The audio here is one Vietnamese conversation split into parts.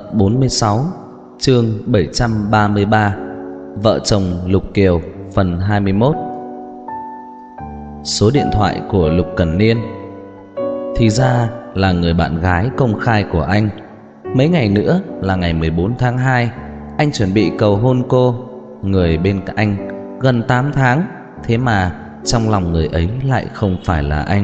46, chương 733, Vợ chồng Lục Kiều, phần 21. Số điện thoại của Lục Cẩn Niên. Thì ra là người bạn gái công khai của anh. Mấy ngày nữa là ngày 14 tháng 2, anh chuẩn bị cầu hôn cô, người bên cạnh anh gần 8 tháng. Thế mà trong lòng người ấy lại không phải là anh.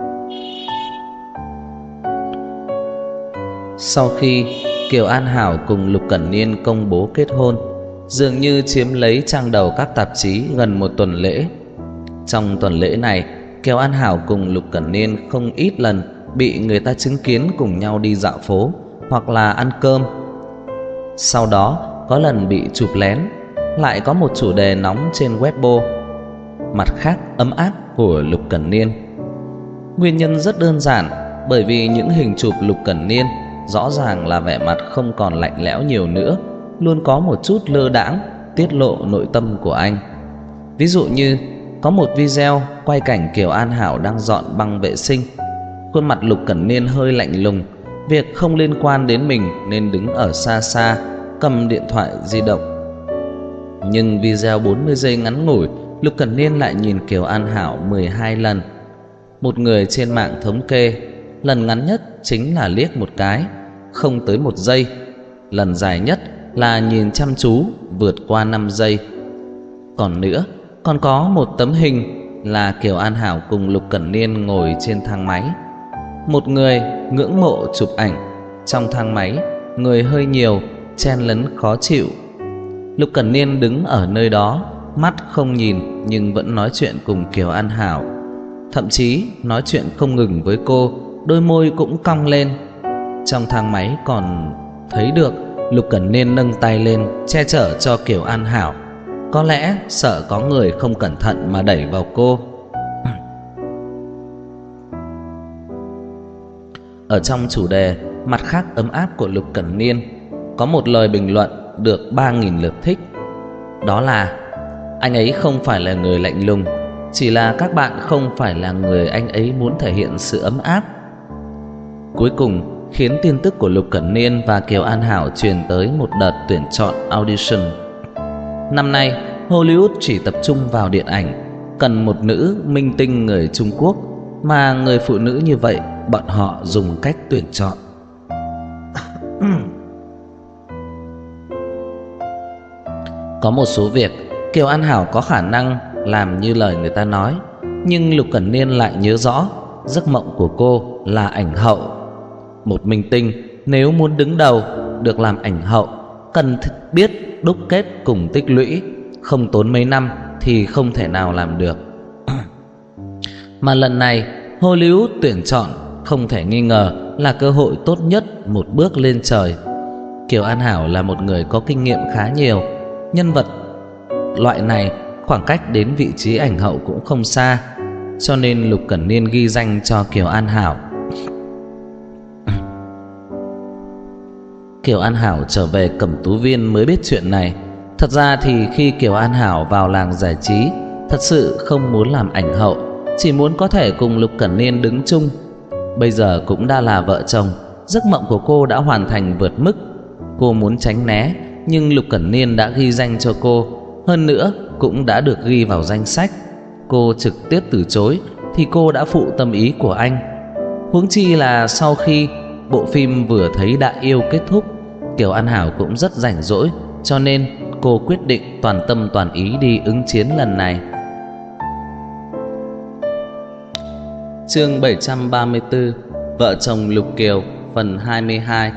Sau khi Kiều An Hảo cùng Lục Cẩn Niên công bố kết hôn, dường như chiếm lấy trang đầu các tạp chí gần một tuần lễ. Trong tuần lễ này, Kiều An Hảo cùng Lục Cẩn Niên không ít lần bị người ta chứng kiến cùng nhau đi dạo phố hoặc là ăn cơm. Sau đó có lần bị chụp lén. Lại có một chủ đề nóng trên Weibo: mặt khác ấm áp của Lục Cẩn Niên. Nguyên nhân rất đơn giản, bởi vì những hình chụp Lục Cẩn Niên rõ ràng là vẻ mặt không còn lạnh lẽo nhiều nữa, luôn có một chút lơ đãng, tiết lộ nội tâm của anh. Ví dụ như có một video quay cảnh Kiều An Hảo đang dọn băng vệ sinh. Khuôn mặt Lục Cẩn Niên hơi lạnh lùng, việc không liên quan đến mình nên đứng ở xa xa cầm điện thoại di động. Nhưng video 40 giây ngắn ngủi, Lục Cẩn Niên lại nhìn Kiều An Hảo 12 lần. Một người trên mạng thống kê, lần ngắn nhất chính là liếc một cái, không tới 1 giây. Lần dài nhất là nhìn chăm chú vượt qua 5 giây. Còn nữa, còn có một tấm hình là Kiều An Hảo cùng Lục Cẩn Niên ngồi trên thang máy. Một người ngưỡng mộ chụp ảnh. Trong thang máy, người hơi nhiều, chen lấn khó chịu. Lục Cẩn Niên đứng ở nơi đó, mắt không nhìn nhưng vẫn nói chuyện cùng Kiều An Hảo. Thậm chí nói chuyện không ngừng với cô, đôi môi cũng cong lên. Trong thang máy còn thấy được Lục Cẩn Niên nâng tay lên che chở cho Kiều An Hảo, có lẽ sợ có người không cẩn thận mà đẩy vào cô. Ở trong chủ đề mặt khác ấm áp của Lục Cẩn Niên, có một lời bình luận được 3.000 lượt thích. Đó là: anh ấy không phải là người lạnh lùng, chỉ là các bạn không phải là người anh ấy muốn thể hiện sự ấm áp. Cuối cùng khiến tin tức của Lục Cẩn Niên và Kiều An Hảo truyền tới một đợt tuyển chọn audition. Năm nay Hollywood chỉ tập trung vào điện ảnh, cần một nữ minh tinh người Trung Quốc, mà người phụ nữ như vậy bọn họ dùng cách tuyển chọn. Có một số việc Kiều An Hảo có khả năng làm như lời người ta nói, nhưng Lục Cẩn Niên lại nhớ rõ giấc mộng của cô là ảnh hậu. Một minh tinh nếu muốn đứng đầu được làm ảnh hậu, cần biết đúc kết cùng tích lũy, không tốn mấy năm thì không thể nào làm được. Mà lần này Hollywood tuyển chọn không thể nghi ngờ là cơ hội tốt nhất một bước lên trời. Kiều An Hảo là một người có kinh nghiệm khá nhiều. Nhân vật loại này khoảng cách đến vị trí ảnh hậu cũng không xa, cho nên Lục Cẩn Niên ghi danh cho Kiều An Hảo. Kiều An Hảo trở về Cẩm Tú Viên mới biết chuyện này. Thật ra thì khi Kiều An Hảo vào làng giải trí, thật sự không muốn làm ảnh hậu, chỉ muốn có thể cùng Lục Cẩn Niên đứng chung. Bây giờ cũng đã là vợ chồng, giấc mộng của cô đã hoàn thành vượt mức. Cô muốn tránh né, nhưng Lục Cẩn Niên đã ghi danh cho cô, hơn nữa cũng đã được ghi vào danh sách. Cô trực tiếp từ chối thì cô đã phụ tâm ý của anh. Huống chi là sau khi bộ phim Vừa Thấy Đã Yêu kết thúc, Kiều An Hảo cũng rất rảnh rỗi, cho nên cô quyết định toàn tâm toàn ý đi ứng chiến lần này. Chương 734, Vợ chồng Lục Kiều, phần 22.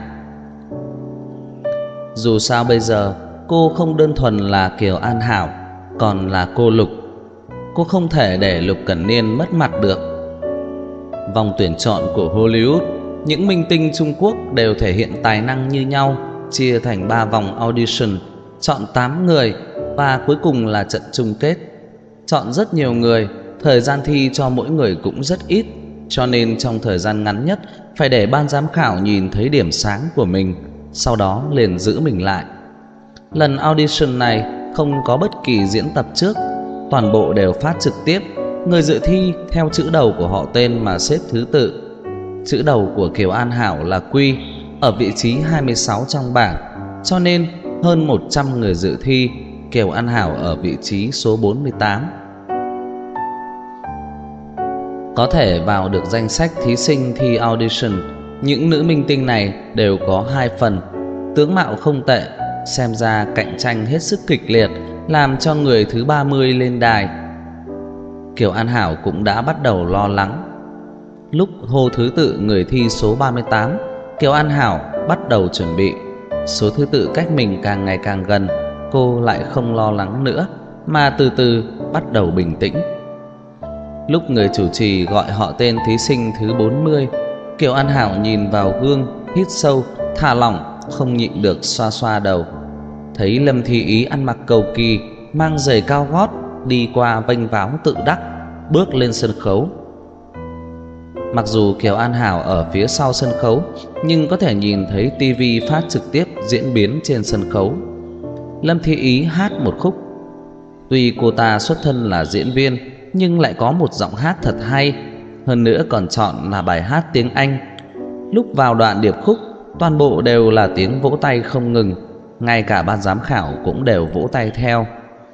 Dù sao bây giờ cô không đơn thuần là Kiều An Hảo, còn là cô Lục. Cô không thể để Lục Cẩn Niên mất mặt được. Vòng tuyển chọn của Hollywood, những minh tinh Trung Quốc đều thể hiện tài năng như nhau, chia thành 3 vòng audition, chọn 8 người và cuối cùng là trận chung kết. Chọn rất nhiều người, thời gian thi cho mỗi người cũng rất ít, cho nên trong thời gian ngắn nhất phải để ban giám khảo nhìn thấy điểm sáng của mình, sau đó liền giữ mình lại. Lần audition này không có bất kỳ diễn tập trước, toàn bộ đều phát trực tiếp. Người dự thi theo chữ đầu của họ tên mà xếp thứ tự. Chữ đầu của Kiều An Hảo là Quy, ở vị trí 26 trong bảng, cho nên hơn 100 người dự thi, Kiều An Hảo ở vị trí số 48. Có thể vào được danh sách thí sinh thi audition, những nữ minh tinh này đều có 2 phần. Tướng mạo không tệ, xem ra cạnh tranh hết sức kịch liệt, làm cho người thứ 30 lên đài. Kiều An Hảo cũng đã bắt đầu lo lắng. Lúc hô thứ tự người thi số 38, Kiều An Hảo bắt đầu chuẩn bị. Số thứ tự cách mình càng ngày càng gần, cô lại không lo lắng nữa, mà từ từ bắt đầu bình tĩnh. Lúc người chủ trì gọi họ tên thí sinh thứ 40, Kiều An Hảo nhìn vào gương, hít sâu, thả lỏng, không nhịn được xoa xoa đầu. Thấy Lâm Thi Ý ăn mặc cầu kỳ, mang giày cao gót, đi qua vênh váo tự đắc, bước lên sân khấu. Mặc dù Kiều An Hảo ở phía sau sân khấu, nhưng có thể nhìn thấy TV phát trực tiếp diễn biến trên sân khấu. Lâm Thi Ý hát một khúc. Tuy cô ta xuất thân là diễn viên, nhưng lại có một giọng hát thật hay, hơn nữa còn chọn là bài hát tiếng Anh. Lúc vào đoạn điệp khúc, toàn bộ đều là tiếng vỗ tay không ngừng, ngay cả ban giám khảo cũng đều vỗ tay theo.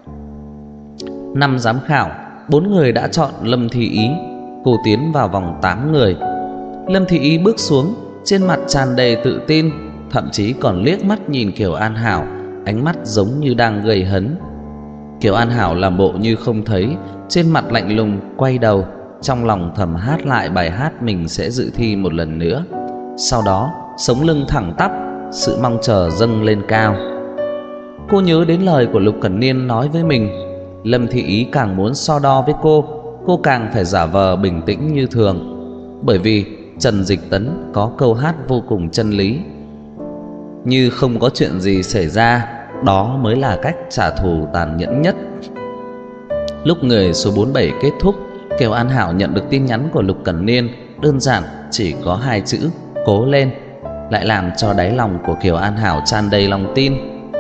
5 giám khảo, 4 người đã chọn Lâm Thi Ý. Cô tiến vào vòng 8 người. Lâm Thi Ý bước xuống, trên mặt tràn đầy tự tin, thậm chí còn liếc mắt nhìn Kiều An Hảo, ánh mắt giống như đang gây hấn. Kiều An Hảo làm bộ như không thấy, trên mặt lạnh lùng quay đầu, trong lòng thầm hát lại bài hát mình sẽ dự thi một lần nữa. Sau đó sống lưng thẳng tắp, sự mong chờ dâng lên cao. Cô nhớ đến lời của Lục Cẩn Niên nói với mình. Lâm Thi Ý càng muốn so đo với cô càng phải giả vờ bình tĩnh như thường. Bởi vì Trần Dịch Tấn có câu hát vô cùng chân lý: như không có chuyện gì xảy ra, đó mới là cách trả thù tàn nhẫn nhất. Lúc người số 47 kết thúc, Kiều An Hảo nhận được tin nhắn của Lục Cẩn Niên, đơn giản chỉ có 2 chữ: cố lên, lại làm cho đáy lòng của Kiều An Hảo tràn đầy lòng tin.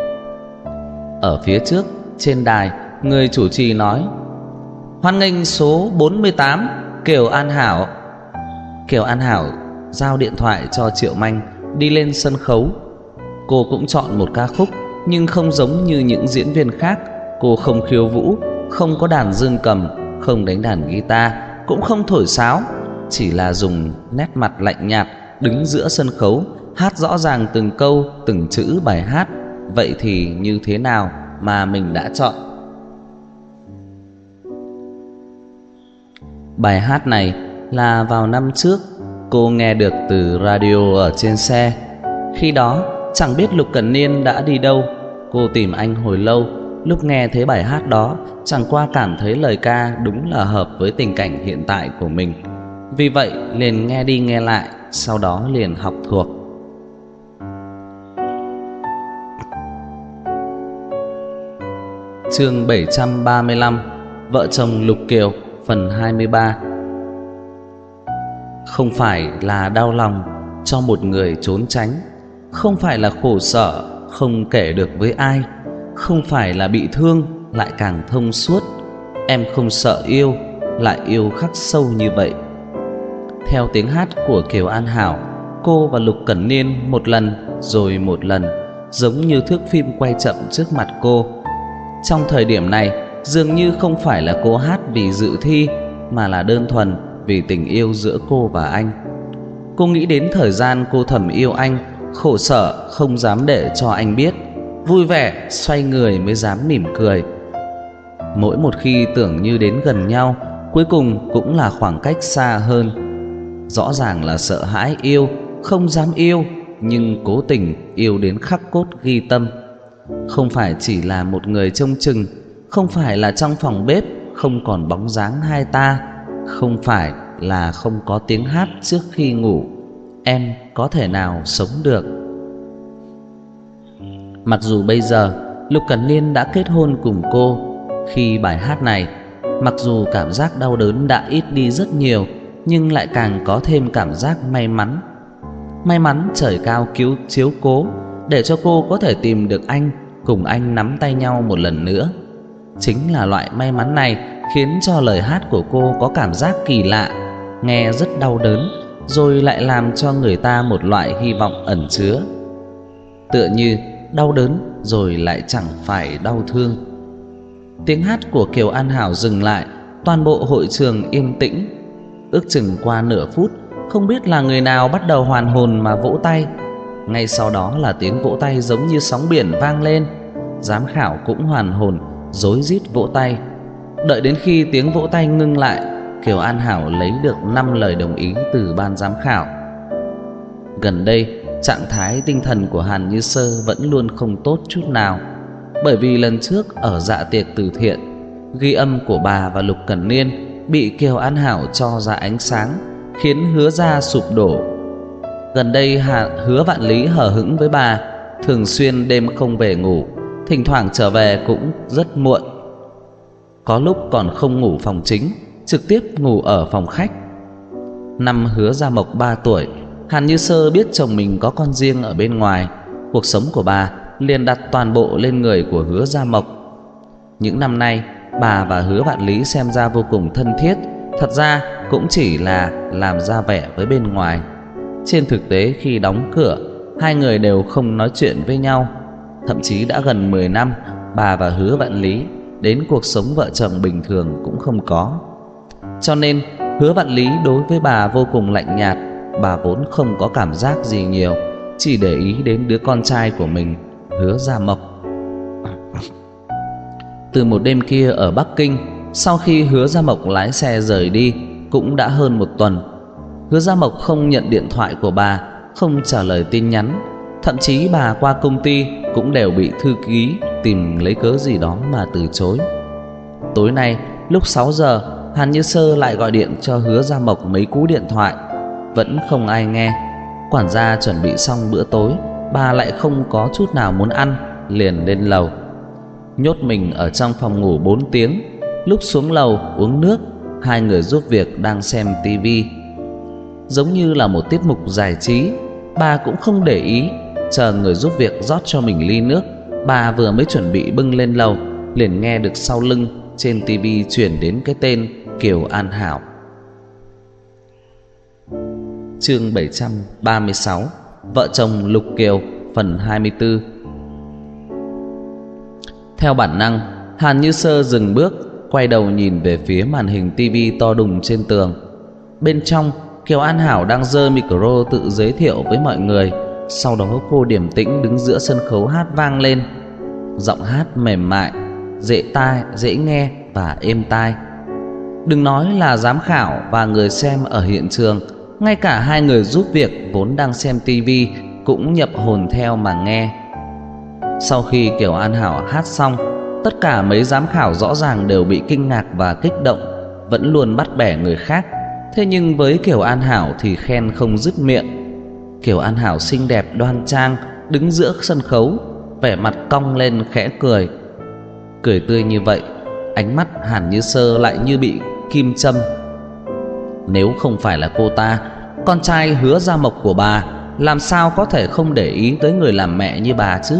Ở phía trước, trên đài, người chủ trì nói: hoan nghênh số 48, Kiều An Hảo. Kiều An Hảo giao điện thoại cho Triệu Manh, đi lên sân khấu. Cô cũng chọn một ca khúc, nhưng không giống như những diễn viên khác. Cô không khiêu vũ, không có đàn dương cầm, không đánh đàn guitar, cũng không thổi sáo, chỉ là dùng nét mặt lạnh nhạt đứng giữa sân khấu, hát rõ ràng từng câu, từng chữ bài hát. Vậy thì như thế nào mà mình đã chọn? Bài hát này là vào năm trước cô nghe được từ radio ở trên xe. Khi đó chẳng biết Lục Cẩn Niên đã đi đâu. Cô tìm anh hồi lâu. Lúc nghe thấy bài hát đó, chẳng qua cảm thấy lời ca đúng là hợp với tình cảnh hiện tại của mình. Vì vậy liền nghe đi nghe lại, sau đó liền học thuộc. Chương 735, Vợ chồng Lục Kiều, phần 23. Không phải là đau lòng cho một người trốn tránh, không phải là khổ sở không kể được với ai, không phải là bị thương lại càng thông suốt. Em không sợ yêu, lại yêu khắc sâu như vậy. Theo tiếng hát của Kiều An Hảo, cô và Lục Cẩn Niên một lần rồi một lần, giống như thước phim quay chậm trước mặt cô. Trong thời điểm này, dường như không phải là cô hát vì dự thi, mà là đơn thuần vì tình yêu giữa cô và anh. Cô nghĩ đến thời gian cô thầm yêu anh, khổ sở không dám để cho anh biết, vui vẻ xoay người mới dám mỉm cười. Mỗi một khi tưởng như đến gần nhau, cuối cùng cũng là khoảng cách xa hơn. Rõ ràng là sợ hãi yêu, không dám yêu, nhưng cố tình yêu đến khắc cốt ghi tâm. Không phải chỉ là một người trông chừng, không phải là trong phòng bếp không còn bóng dáng hai ta, không phải là không có tiếng hát trước khi ngủ. Em có thể nào sống được? Mặc dù bây giờ Lục Cẩn Niên đã kết hôn cùng cô, khi bài hát này, mặc dù cảm giác đau đớn đã ít đi rất nhiều, nhưng lại càng có thêm cảm giác may mắn. May mắn trời cao cứu chiếu cố, để cho cô có thể tìm được anh, cùng anh nắm tay nhau một lần nữa. Chính là loại may mắn này khiến cho lời hát của cô có cảm giác kỳ lạ, nghe rất đau đớn, rồi lại làm cho người ta một loại hy vọng ẩn chứa, tựa như đau đớn rồi lại chẳng phải đau thương. Tiếng hát của Kiều An Hảo dừng lại, toàn bộ hội trường yên tĩnh. Ước chừng qua nửa phút, không biết là người nào bắt đầu hoàn hồn mà vỗ tay. Ngay sau đó là tiếng vỗ tay giống như sóng biển vang lên. Giám khảo cũng hoàn hồn, rối rít vỗ tay. Đợi đến khi tiếng vỗ tay ngưng lại, Kiều An Hảo lấy được 5 lời đồng ý từ ban giám khảo. Gần đây, trạng thái tinh thần của Hàn Như Sơ vẫn luôn không tốt chút nào. Bởi vì lần trước ở dạ tiệc từ thiện, ghi âm của bà và Lục Cẩn Niên bị Kiều An Hảo cho ra ánh sáng, khiến Hứa gia sụp đổ. Gần đây Hứa Vạn Lý hờ hững với bà, thường xuyên đêm không về ngủ, thỉnh thoảng trở về cũng rất muộn. Có lúc còn không ngủ phòng chính, trực tiếp ngủ ở phòng khách. Năm Hứa Gia Mộc 3 tuổi, Hàn Như Sơ biết chồng mình có con riêng ở bên ngoài, cuộc sống của bà liền đặt toàn bộ lên người của Hứa Gia Mộc. Những năm nay, bà và Hứa Vạn Lý xem ra vô cùng thân thiết, thật ra cũng chỉ là làm ra vẻ với bên ngoài. Trên thực tế khi đóng cửa, hai người đều không nói chuyện với nhau. Thậm chí đã gần 10 năm, bà và Hứa Vạn Lý đến cuộc sống vợ chồng bình thường cũng không có. Cho nên Hứa Vạn Lý đối với bà vô cùng lạnh nhạt. Bà vốn không có cảm giác gì nhiều, chỉ để ý đến đứa con trai của mình, Hứa Gia Mộc. Từ một đêm kia ở Bắc Kinh, sau khi Hứa Gia Mộc lái xe rời đi, cũng đã hơn 1 tuần. Hứa Gia Mộc không nhận điện thoại của bà, không trả lời tin nhắn. Thậm chí bà qua công ty cũng đều bị thư ký tìm lấy cớ gì đó mà từ chối. Tối nay lúc 6 giờ, Hàn Như Sơ lại gọi điện cho Hứa Gia Mộc mấy cú điện thoại, vẫn không ai nghe. Quản gia chuẩn bị xong bữa tối, bà lại không có chút nào muốn ăn, liền lên lầu. Nhốt mình ở trong phòng ngủ 4 tiếng. Lúc xuống lầu uống nước, hai người giúp việc đang xem tivi, giống như là một tiết mục giải trí. Bà cũng không để ý, chờ người giúp việc rót cho mình ly nước. Bà vừa mới chuẩn bị bưng lên lầu, liền nghe được sau lưng trên tivi chuyển đến cái tên Kiều An Hảo. Chương 736, Vợ chồng Lục Kiều, phần 24. Theo bản năng, Hàn Như Sơ dừng bước, quay đầu nhìn về phía màn hình tivi to đùng trên tường. Bên trong, Kiều An Hảo đang giơ micro tự giới thiệu với mọi người. Sau đó cô điềm tĩnh đứng giữa sân khấu hát vang lên. Giọng hát mềm mại, dễ tai, dễ nghe và êm tai. Đừng nói là giám khảo và người xem ở hiện trường, ngay cả hai người giúp việc vốn đang xem tivi cũng nhập hồn theo mà nghe. Sau khi Kiều An Hảo hát xong, tất cả mấy giám khảo rõ ràng đều bị kinh ngạc và kích động, vẫn luôn bắt bẻ người khác. Thế nhưng với Kiều An Hảo thì khen không dứt miệng. Kiều An Hảo xinh đẹp đoan trang đứng giữa sân khấu, vẻ mặt cong lên khẽ cười. Cười tươi như vậy, ánh mắt Hàn Như Sơ lại như bị kim châm. Nếu không phải là cô ta, con trai Hứa Gia Mộc của bà làm sao có thể không để ý tới người làm mẹ như bà chứ?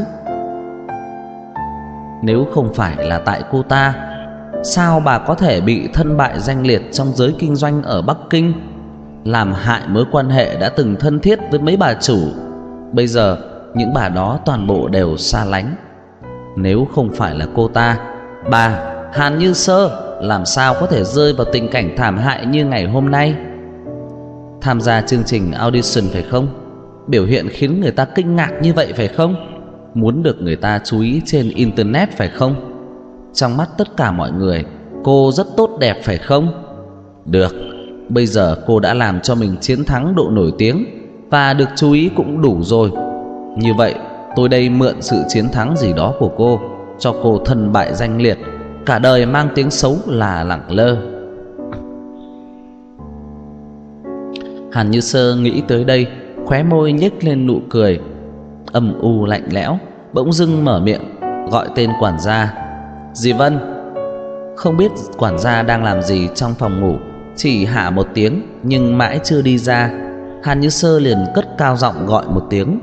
Nếu không phải là tại cô ta, sao bà có thể bị thân bại danh liệt trong giới kinh doanh ở Bắc Kinh, làm hại mối quan hệ đã từng thân thiết với mấy bà chủ? Bây giờ những bà đó toàn bộ đều xa lánh. Nếu không phải là cô ta, bà Hàn Như Sơ làm sao có thể rơi vào tình cảnh thảm hại như ngày hôm nay? Tham gia chương trình audition phải không? Biểu hiện khiến người ta kinh ngạc như vậy phải không? Muốn được người ta chú ý trên internet phải không? Trong mắt tất cả mọi người, cô rất tốt đẹp phải không? Được, bây giờ cô đã làm cho mình chiến thắng độ nổi tiếng và được chú ý cũng đủ rồi. Như vậy, tôi đây mượn sự chiến thắng gì đó của cô, cho cô thân bại danh liệt, cả đời mang tiếng xấu là lẳng lơ. Hàn Như Sơ nghĩ tới đây, khóe môi nhếch lên nụ cười âm u lạnh lẽo, bỗng dưng mở miệng gọi tên quản gia. Dì Vân. Không biết quản gia đang làm gì trong phòng ngủ, chỉ hạ một tiếng nhưng mãi chưa đi ra. Hàn Như Sơ liền cất cao giọng gọi một tiếng.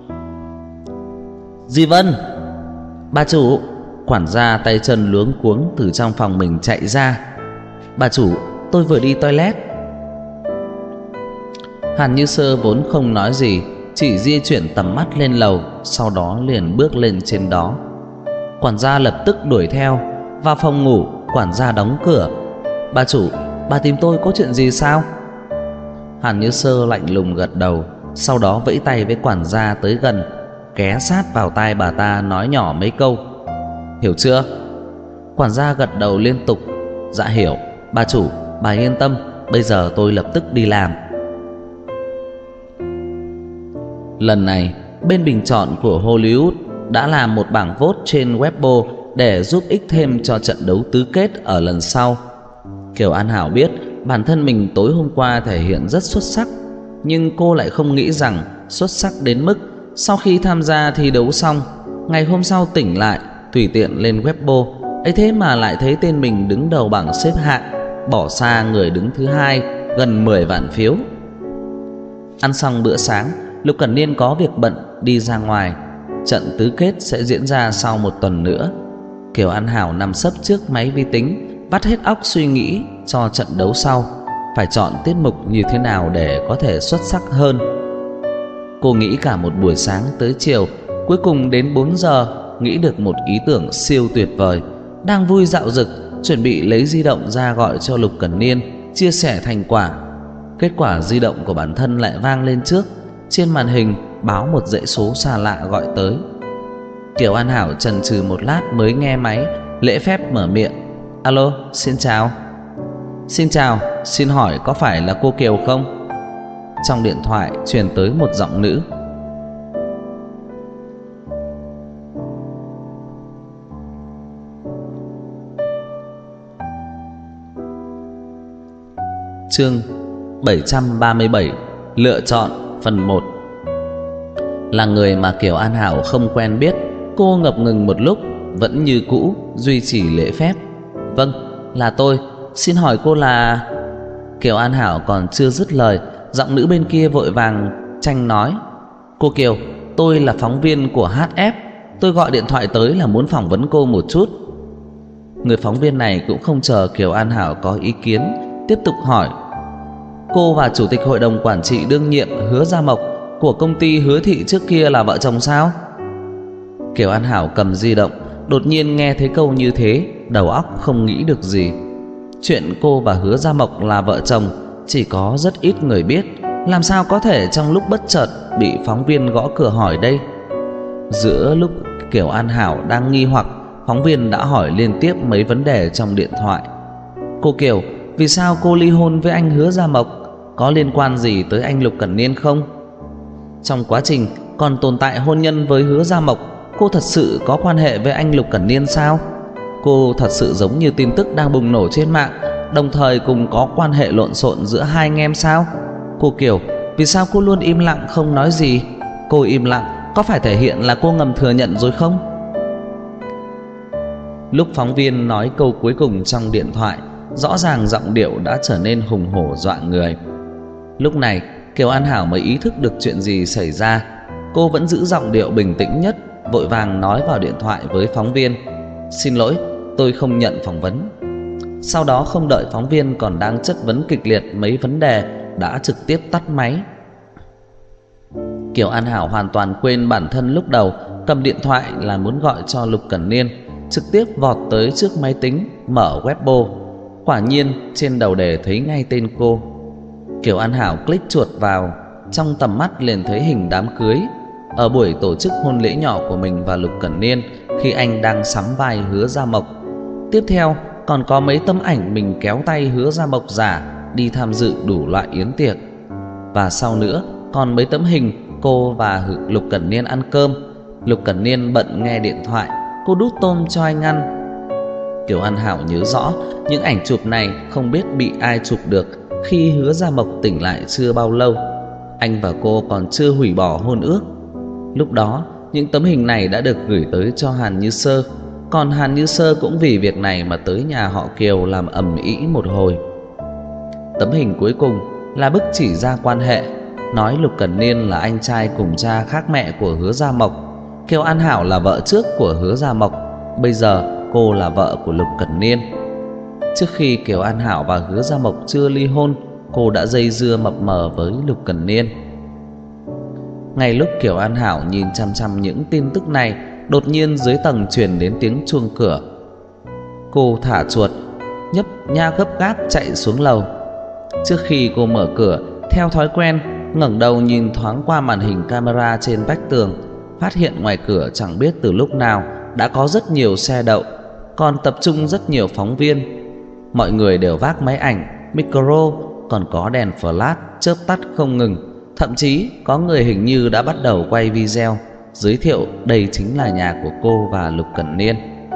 Dì Vân. Bà chủ. Quản gia tay chân luống cuống từ trong phòng mình chạy ra. Bà chủ, tôi vừa đi toilet. Hàn Như Sơ vốn không nói gì, chỉ di chuyển tầm mắt lên lầu, sau đó liền bước lên trên đó. Quản gia lập tức đuổi theo. Vào phòng ngủ, quản gia đóng cửa. Bà chủ, bà tìm tôi có chuyện gì sao? Hàn Như Sơ lạnh lùng gật đầu, sau đó vẫy tay với quản gia tới gần, ghé sát vào tai bà ta nói nhỏ mấy câu. Hiểu chưa? Quản gia gật đầu liên tục. Dạ hiểu, bà chủ, bà yên tâm, bây giờ tôi lập tức đi làm. Lần này, bên bình chọn của Hollywood đã làm một bảng vote trên Weibo để giúp ích thêm cho trận đấu tứ kết ở lần sau. Kiều An Hảo biết bản thân mình tối hôm qua thể hiện rất xuất sắc, nhưng cô lại không nghĩ rằng xuất sắc đến mức sau khi tham gia thi đấu xong, ngày hôm sau tỉnh lại, tùy tiện lên Weibo, ấy thế mà lại thấy tên mình đứng đầu bảng xếp hạng, bỏ xa người đứng thứ hai gần 10 vạn phiếu. Ăn xong bữa sáng, Lục Cẩn Niên có việc bận đi ra ngoài. Trận tứ kết sẽ diễn ra sau một tuần nữa. Kiều An Hảo nằm sấp trước máy vi tính, vắt hết óc suy nghĩ cho trận đấu sau phải chọn tiết mục như thế nào để có thể xuất sắc hơn. Cô nghĩ cả một buổi sáng tới chiều, cuối cùng đến 4 giờ nghĩ được một ý tưởng siêu tuyệt vời. Đang vui dạo dực, chuẩn bị lấy di động ra gọi cho Lục Cẩn Niên chia sẻ thành quả. Kết quả di động của bản thân lại vang lên trước. Trên màn hình báo một dãy số xa lạ gọi tới. Kiều An Hảo chần chừ một lát mới nghe máy, lễ phép mở miệng. Alo, xin chào. Xin chào, xin hỏi có phải là cô Kiều không? Trong điện thoại truyền tới một giọng nữ. Chương 737 Lựa chọn phần 1. Là người mà Kiều An Hảo không quen biết, cô ngập ngừng một lúc, vẫn như cũ duy trì lễ phép. Vâng, là tôi, xin hỏi cô là... Kiều An Hảo còn chưa dứt lời, giọng nữ bên kia vội vàng tranh nói. Cô Kiều, tôi là phóng viên của HF, tôi gọi điện thoại tới là muốn phỏng vấn cô một chút. Người phóng viên này cũng không chờ Kiều An Hảo có ý kiến, tiếp tục hỏi. Cô và chủ tịch hội đồng quản trị đương nhiệm Hứa Gia Mộc của công ty Hứa Thị trước kia là vợ chồng sao? Kiều An Hảo cầm di động, đột nhiên nghe thấy câu như thế, đầu óc không nghĩ được gì. Chuyện cô và Hứa Gia Mộc là vợ chồng chỉ có rất ít người biết, làm sao có thể trong lúc bất chợt bị phóng viên gõ cửa hỏi đây? Giữa lúc Kiều An Hảo đang nghi hoặc, phóng viên đã hỏi liên tiếp mấy vấn đề trong điện thoại. Cô Kiều, vì sao cô ly hôn với anh Hứa Gia Mộc? Có liên quan gì tới anh Lục Cẩn Niên không? Trong quá trình còn tồn tại hôn nhân với Hứa Gia Mộc, cô thật sự có quan hệ với anh Lục Cẩn Niên sao? Cô thật sự giống như tin tức đang bùng nổ trên mạng, đồng thời cùng có quan hệ lộn xộn giữa hai anh em sao? Cô Kiều, vì sao cô luôn im lặng không nói gì? Cô im lặng có phải thể hiện là cô ngầm thừa nhận rồi không? Lúc phóng viên nói câu cuối cùng trong điện thoại, rõ ràng giọng điệu đã trở nên hùng hổ dọa người. Lúc này Kiều An Hảo mới ý thức được chuyện gì xảy ra. Cô vẫn giữ giọng điệu bình tĩnh nhất, vội vàng nói vào điện thoại với phóng viên. Xin lỗi, tôi không nhận phỏng vấn. Sau đó không đợi phóng viên còn đang chất vấn kịch liệt mấy vấn đề, đã trực tiếp tắt máy. Kiều An Hảo hoàn toàn quên bản thân lúc đầu cầm điện thoại là muốn gọi cho Lục Cẩn Niên, trực tiếp vọt tới trước máy tính, mở Weibo. Quả nhiên trên đầu đề thấy ngay tên cô. Kiều An Hảo click chuột vào, trong tầm mắt liền thấy hình đám cưới ở buổi tổ chức hôn lễ nhỏ của mình và Lục Cẩn Niên khi anh đang sắm vai Hứa Gia Mộc. Tiếp theo còn có mấy tấm ảnh mình kéo tay Hứa Gia Mộc giả đi tham dự đủ loại yến tiệc. Và sau nữa còn mấy tấm hình cô và Lục Cẩn Niên ăn cơm. Lục Cẩn Niên bận nghe điện thoại, cô đút tôm cho anh ăn. Kiều An Hảo nhớ rõ những ảnh chụp này không biết bị ai chụp được khi Hứa Gia Mộc tỉnh lại chưa bao lâu. Anh và cô còn chưa hủy bỏ hôn ước. Lúc đó những tấm hình này đã được gửi tới cho Hàn Như Sơ, còn Hàn Như Sơ cũng vì việc này mà tới nhà họ Kiều làm ầm ĩ một hồi. Tấm hình cuối cùng là bức chỉ ra quan hệ, nói Lục Cẩn Niên là anh trai cùng cha khác mẹ của Hứa Gia Mộc. Kiều An Hảo là vợ trước của Hứa Gia Mộc, bây giờ cô là vợ của Lục Cẩn Niên. Trước khi Kiều An Hảo và Hứa Gia Mộc chưa ly hôn, cô đã dây dưa mập mờ với Lục Cẩn Niên. Ngay lúc Kiều An Hảo nhìn chăm chăm những tin tức này, đột nhiên dưới tầng truyền đến tiếng chuông cửa. Cô thả chuột, nhấp nha gấp gáp chạy xuống lầu. Trước khi cô mở cửa, theo thói quen ngẩng đầu nhìn thoáng qua màn hình camera trên vách tường, phát hiện ngoài cửa chẳng biết từ lúc nào đã có rất nhiều xe đậu, còn tập trung rất nhiều phóng viên. Mọi người đều vác máy ảnh, micro, còn có đèn flash chớp tắt không ngừng. Thậm chí có người hình như đã bắt đầu quay video giới thiệu đây chính là nhà của cô và Lục Cẩn Niên.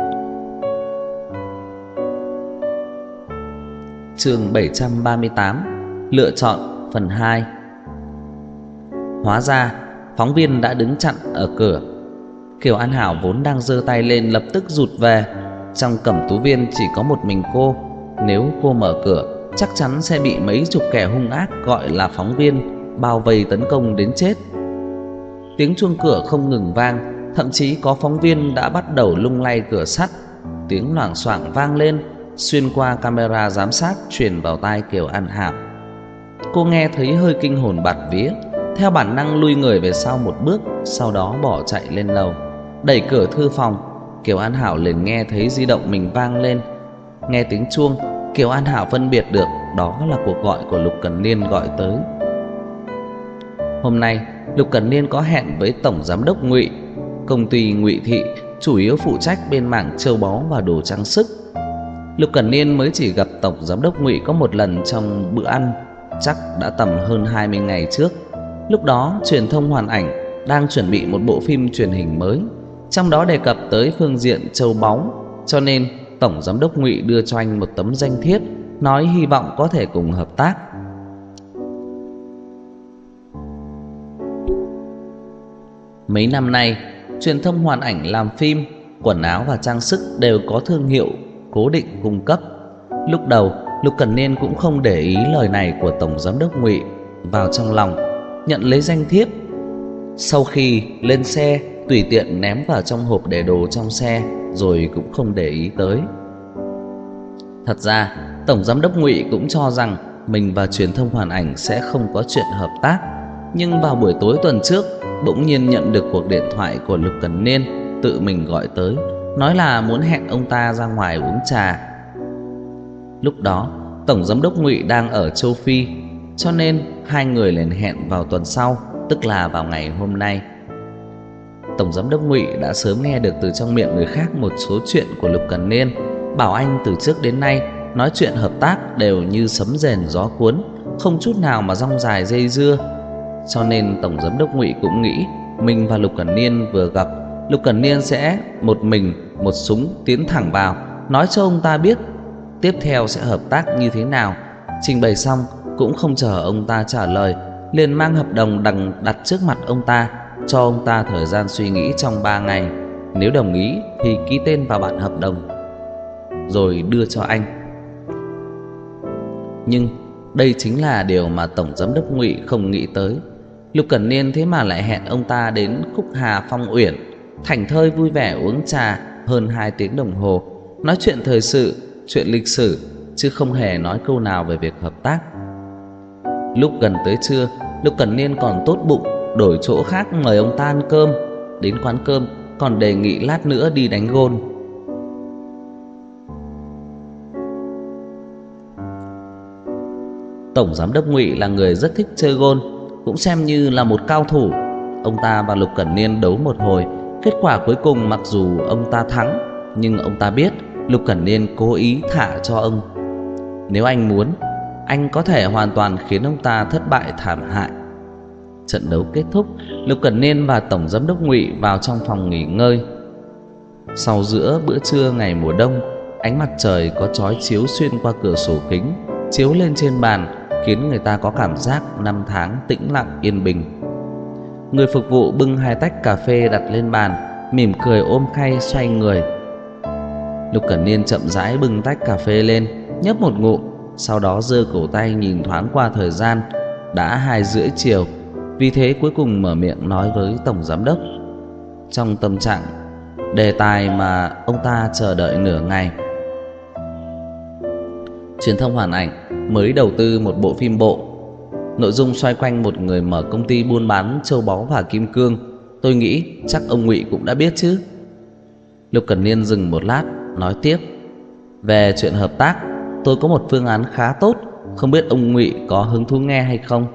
Chương 738 Lựa chọn phần 2. Hóa ra phóng viên đã đứng chặn ở cửa. Kiều An Hảo vốn đang giơ tay lên lập tức rụt về. Trong cẩm tú viên chỉ có một mình cô. Nếu cô mở cửa chắc chắn sẽ bị mấy chục kẻ hung ác gọi là phóng viên bao vây tấn công đến chết. Tiếng chuông cửa không ngừng vang, thậm chí có phóng viên đã bắt đầu lung lay cửa sắt. Tiếng loảng xoảng vang lên, xuyên qua camera giám sát truyền vào tai Kiều An Hảo. Cô nghe thấy hơi kinh hồn bạt vía, theo bản năng lui người về sau một bước, sau đó bỏ chạy lên lầu. Đẩy cửa thư phòng, Kiều An Hảo liền nghe thấy di động mình vang lên. Nghe tiếng chuông, Kiều An Hảo phân biệt được đó là cuộc gọi của Lục Cẩn Niên gọi tới. Hôm nay Lục Cẩn Niên có hẹn với tổng giám đốc Ngụy. Công ty Ngụy Thị chủ yếu phụ trách bên mảng châu báu và đồ trang sức. Lục Cẩn Niên mới chỉ gặp tổng giám đốc Ngụy có một lần trong bữa ăn, chắc đã tầm hơn 20 ngày trước. Lúc đó truyền thông Hoàn Ảnh đang chuẩn bị một bộ phim truyền hình mới, trong đó đề cập tới phương diện châu báu, cho nên tổng giám đốc Ngụy đưa cho anh một tấm danh thiếp, nói hy vọng có thể cùng hợp tác. Mấy năm nay, truyền thông Hoàn Ảnh làm phim, quần áo và trang sức đều có thương hiệu cố định cung cấp. Lúc đầu, Lục Cẩn Niên cũng không để ý lời này của tổng giám đốc Ngụy vào trong lòng, nhận lấy danh thiếp. Sau khi lên xe, tùy tiện ném vào trong hộp để đồ trong xe, rồi cũng không để ý tới. Thật ra, tổng giám đốc Ngụy cũng cho rằng mình và truyền thông Hoàn Ảnh sẽ không có chuyện hợp tác. Nhưng vào buổi tối tuần trước, bỗng nhiên nhận được cuộc điện thoại của Lục Cẩn Niên tự mình gọi tới, nói là muốn hẹn ông ta ra ngoài uống trà. Lúc đó tổng giám đốc Ngụy đang ở châu Phi, cho nên hai người liền hẹn vào tuần sau, tức là vào ngày hôm nay. Tổng giám đốc Ngụy đã sớm nghe được từ trong miệng người khác một số chuyện của Lục Cẩn Niên, bảo anh từ trước đến nay nói chuyện hợp tác đều như sấm rền gió cuốn, không chút nào mà dong dài dây dưa. Cho nên tổng giám đốc Ngụy cũng nghĩ mình và Lục Cẩn Niên vừa gặp, Lục Cẩn Niên sẽ một mình một súng tiến thẳng vào, nói cho ông ta biết tiếp theo sẽ hợp tác như thế nào. Trình bày xong cũng không chờ ông ta trả lời, liền mang hợp đồng đặt trước mặt ông ta, cho ông ta thời gian suy nghĩ trong 3 ngày. Nếu đồng ý thì ký tên vào bản hợp đồng rồi đưa cho anh. Nhưng đây chính là điều mà tổng giám đốc Ngụy không nghĩ tới. Lục Cẩn Niên thế mà lại hẹn ông ta đến Khúc Hà Phong Uyển, thảnh thơi vui vẻ uống trà hơn 2 tiếng đồng hồ, nói chuyện thời sự, chuyện lịch sử, chứ không hề nói câu nào về việc hợp tác. Lúc gần tới trưa, Lục Cẩn Niên còn tốt bụng đổi chỗ khác mời ông ta ăn cơm. Đến quán cơm còn đề nghị lát nữa đi đánh gôn. Tổng giám đốc Ngụy là người rất thích chơi gôn, cũng xem như là một cao thủ. Ông ta và Lục Cẩn Niên đấu một hồi, kết quả cuối cùng mặc dù ông ta thắng, nhưng ông ta biết Lục Cẩn Niên cố ý thả cho ông. Nếu anh muốn, anh có thể hoàn toàn khiến ông ta thất bại thảm hại. Trận đấu kết thúc, Lục Cẩn Niên và tổng giám đốc Ngụy vào trong phòng nghỉ ngơi. Sau giữa bữa trưa ngày mùa đông, ánh mặt trời có chói chiếu xuyên qua cửa sổ kính, chiếu lên trên bàn, khiến người ta có cảm giác năm tháng tĩnh lặng yên bình. Người phục vụ bưng 2 tách cà phê đặt lên bàn, mỉm cười ôm khay xoay người. Lục Cẩn Niên chậm rãi bưng tách cà phê lên, nhấp một ngụm, sau đó giơ cổ tay nhìn thoáng qua thời gian, đã 2:30 chiều. Vì thế cuối cùng mở miệng nói với tổng giám đốc, trong tâm trạng đề tài mà ông ta chờ đợi nửa ngày. Truyền thông Hoàn Ảnh mới đầu tư một bộ phim bộ. Nội dung xoay quanh một người mở công ty buôn bán châu báu và kim cương. Tôi nghĩ chắc ông Ngụy cũng đã biết chứ. Lục Cẩn Niên dừng một lát, nói tiếp: về chuyện hợp tác, tôi có một phương án khá tốt, không biết ông Ngụy có hứng thú nghe hay không?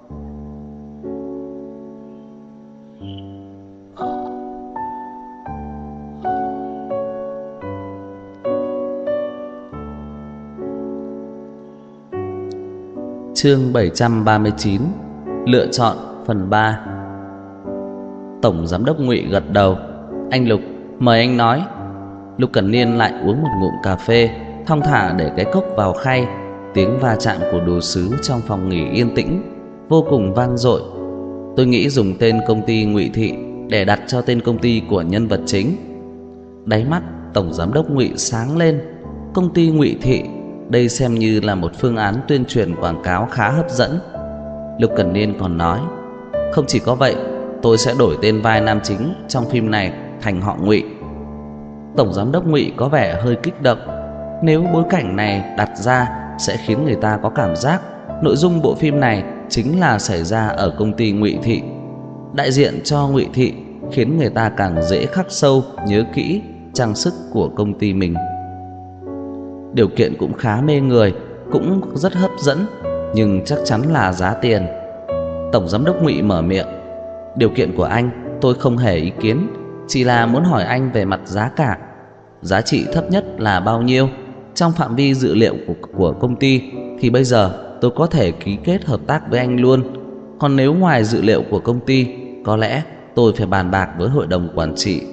Chương 739: Lựa chọn phần 3. Tổng giám đốc Ngụy gật đầu: anh Lục, mời anh nói. Lục Cẩn Niên lại uống một ngụm cà phê, thong thả để cái cốc vào khay. Tiếng va chạm của đồ sứ trong phòng nghỉ yên tĩnh vô cùng vang dội. Tôi nghĩ dùng tên công ty Ngụy Thị để đặt cho tên công ty của nhân vật chính. Đáy mắt tổng giám đốc Ngụy sáng lên. Công ty Ngụy Thị, đây xem như là một phương án tuyên truyền quảng cáo khá hấp dẫn. Lục Cẩn Niên còn nói: không chỉ có vậy, tôi sẽ đổi tên vai nam chính trong phim này thành họ Ngụy. Tổng giám đốc Ngụy có vẻ hơi kích động. Nếu bối cảnh này đặt ra sẽ khiến người ta có cảm giác nội dung bộ phim này chính là xảy ra ở công ty Ngụy Thị. Đại diện cho Ngụy Thị khiến người ta càng dễ khắc sâu nhớ kỹ trang sức của công ty mình. Điều kiện cũng khá mê người, cũng rất hấp dẫn, nhưng chắc chắn là giá tiền. Tổng giám đốc Ngụy mở miệng: điều kiện của anh tôi không hề ý kiến, chỉ là muốn hỏi anh về mặt giá cả. Giá trị thấp nhất là bao nhiêu? Trong phạm vi dự liệu của công ty thì bây giờ tôi có thể ký kết hợp tác với anh luôn. Còn nếu ngoài dự liệu của công ty, có lẽ tôi phải bàn bạc với hội đồng quản trị.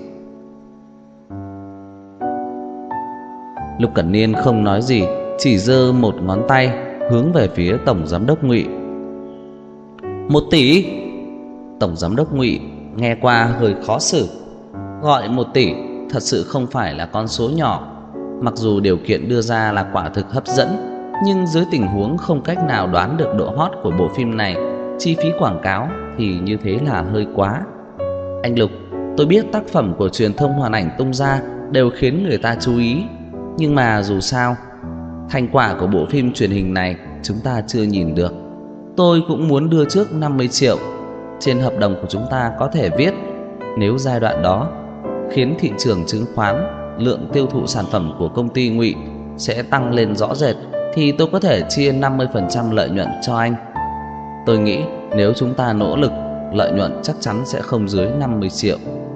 Lục Cẩn Niên không nói gì, chỉ giơ một ngón tay hướng về phía tổng giám đốc Ngụy. 1 tỷ. Tổng giám đốc Ngụy nghe qua hơi khó xử. Gọi 1 tỷ thật sự không phải là con số nhỏ. Mặc dù điều kiện đưa ra là quả thực hấp dẫn, nhưng dưới tình huống không cách nào đoán được độ hot của bộ phim này, chi phí quảng cáo thì như thế là hơi quá. Anh Lục, tôi biết tác phẩm của truyền thông hoàn ảnh tung ra đều khiến người ta chú ý, nhưng mà dù sao, thành quả của bộ phim truyền hình này chúng ta chưa nhìn được. Tôi cũng muốn đưa trước 50 triệu. Trên hợp đồng của chúng ta có thể viết, nếu giai đoạn đó khiến thị trường chứng khoán, lượng tiêu thụ sản phẩm của công ty Ngụy sẽ tăng lên rõ rệt, thì tôi có thể chia 50% lợi nhuận cho anh. Tôi nghĩ nếu chúng ta nỗ lực, lợi nhuận chắc chắn sẽ không dưới 50 triệu.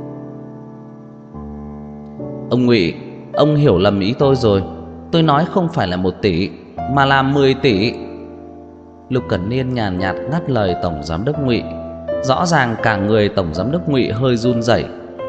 Ông Ngụy, ông hiểu lầm ý tôi rồi. Tôi nói không phải là 1 tỷ, mà là 10 tỷ. Lục Cẩn Niên nhàn nhạt ngắt lời tổng giám đốc Ngụy. Rõ ràng cả người tổng giám đốc Ngụy hơi run rẩy.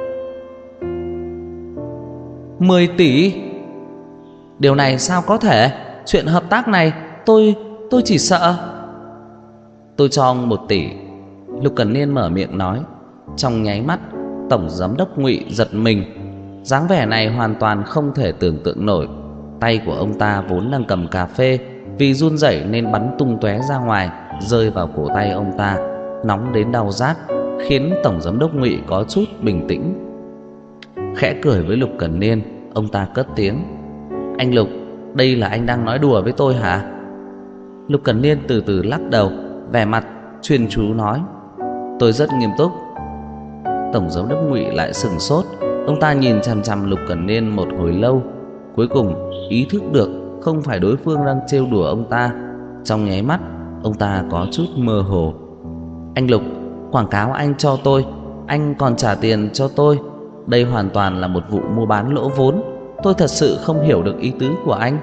10 tỷ? Điều này sao có thể? Chuyện hợp tác này tôi chỉ sợ. Tôi cho ông 1 tỷ. Lục Cẩn Niên mở miệng nói. Trong nháy mắt, tổng giám đốc Ngụy giật mình. Dáng vẻ này hoàn toàn không thể tưởng tượng nổi. Tay của ông ta vốn đang cầm cà phê, vì run rẩy nên bắn tung tóe ra ngoài, rơi vào cổ tay ông ta, nóng đến đau rát, khiến tổng giám đốc Ngụy có chút bình tĩnh. Khẽ cười với Lục Cẩn Niên, ông ta cất tiếng: anh Lục, đây là anh đang nói đùa với tôi hả? Lục Cẩn Niên từ từ lắc đầu, vẻ mặt chuyên chú nói: tôi rất nghiêm túc. Tổng giám đốc Ngụy lại sững sốt. Ông ta nhìn chằm chằm Lục Cẩn Niên một hồi lâu, cuối cùng ý thức được không phải đối phương đang trêu đùa ông ta. Trong nháy mắt, ông ta có chút mơ hồ. Anh Lục, quảng cáo anh cho tôi, anh còn trả tiền cho tôi. Đây hoàn toàn là một vụ mua bán lỗ vốn. Tôi thật sự không hiểu được ý tứ của anh.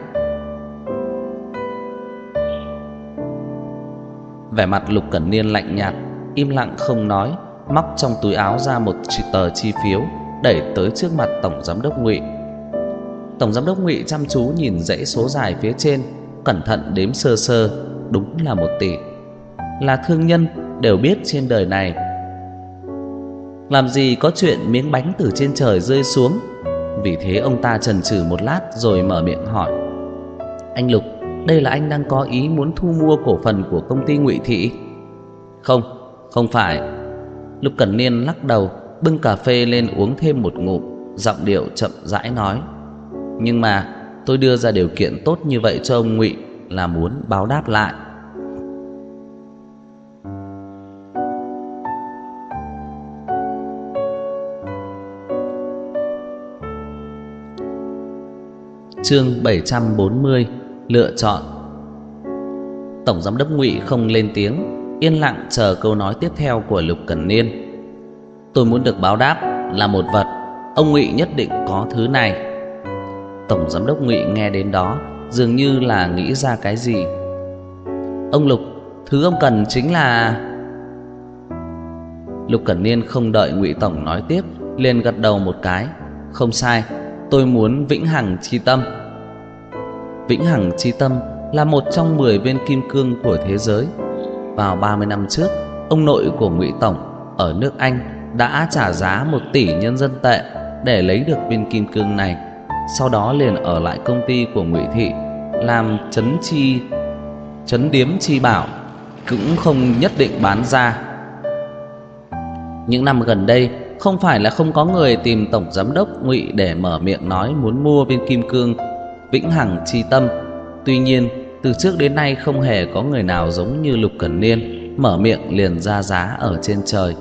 Vẻ mặt Lục Cẩn Niên lạnh nhạt, im lặng không nói, móc trong túi áo ra một tờ chi phiếu, đẩy tới trước mặt tổng giám đốc Ngụy. Tổng giám đốc Ngụy chăm chú nhìn dãy số dài phía trên, cẩn thận đếm sơ sơ. Đúng là 1 tỷ. Là thương nhân đều biết trên đời này làm gì có chuyện miếng bánh từ trên trời rơi xuống. Vì thế ông ta chần chừ một lát rồi mở miệng hỏi: anh Lục, đây là anh đang có ý muốn thu mua cổ phần của công ty Ngụy Thị? Không, không phải. Lục Cẩn Niên lắc đầu, bưng cà phê lên uống thêm một ngụm, giọng điệu chậm rãi nói: nhưng mà tôi đưa ra điều kiện tốt như vậy cho ông Ngụy là muốn báo đáp lại. Chương 740: Lựa chọn. Tổng giám đốc Ngụy không lên tiếng, yên lặng chờ câu nói tiếp theo của Lục Cẩn Niên. Tôi muốn được báo đáp là một vật, ông Ngụy nhất định có thứ này. Tổng giám đốc Ngụy nghe đến đó dường như là nghĩ ra cái gì. Ông Lục, thứ ông cần chính là... Lục Cẩn Niên không đợi Ngụy tổng nói tiếp, liền gật đầu một cái. Không sai, tôi muốn vĩnh hằng chi tâm. Vĩnh hằng chi tâm là một trong 10 viên kim cương của thế giới. Vào 30 năm trước, ông nội của Ngụy tổng ở nước Anh đã trả giá 1 tỷ nhân dân tệ để lấy được viên kim cương này. Sau đó liền ở lại công ty của Ngụy thị làm trấn điếm chi bảo, cũng không nhất định bán ra. Những năm gần đây, không phải là không có người tìm tổng giám đốc Ngụy để mở miệng nói muốn mua viên kim cương vĩnh hằng chi tâm. Tuy nhiên, từ trước đến nay không hề có người nào giống như Lục Cẩn Niên mở miệng liền ra giá ở trên trời.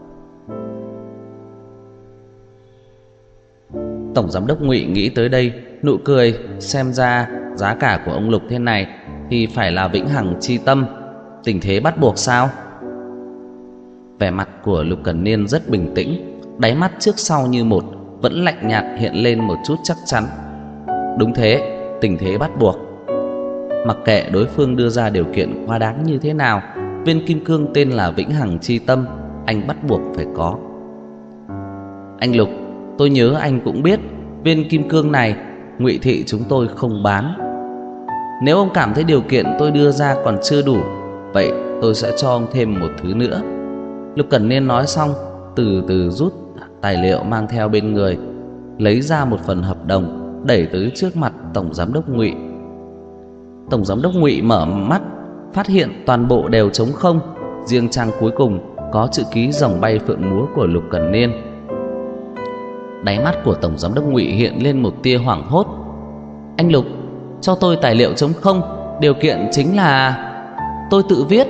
Tổng giám đốc Ngụy nghĩ tới đây, nụ cười, xem ra giá cả của ông Lục thế này thì phải là vĩnh hằng chi tâm. Tình thế bắt buộc sao? Vẻ mặt của Lục Cẩn Niên rất bình tĩnh, đáy mắt trước sau như một, vẫn lạnh nhạt hiện lên một chút chắc chắn. Đúng thế, tình thế bắt buộc. Mặc kệ đối phương đưa ra điều kiện quá đáng như thế nào, viên kim cương tên là vĩnh hằng chi tâm, anh bắt buộc phải có. Anh Lục, tôi nhớ anh cũng biết viên kim cương này Ngụy thị chúng tôi không bán. Nếu ông cảm thấy điều kiện tôi đưa ra còn chưa đủ, vậy tôi sẽ cho ông thêm một thứ nữa. Lục Cẩn Niên nói xong, từ từ rút tài liệu mang theo bên người, lấy ra một phần hợp đồng, đẩy tới trước mặt tổng giám đốc Ngụy. Tổng giám đốc Ngụy mở mắt, phát hiện toàn bộ đều trống không, riêng trang cuối cùng có chữ ký rồng bay phượng múa của Lục Cẩn Niên. Đáy mắt của tổng giám đốc Ngụy hiện lên một tia hoảng hốt. Anh Lục, cho tôi tài liệu trống không, điều kiện chính là tôi tự viết.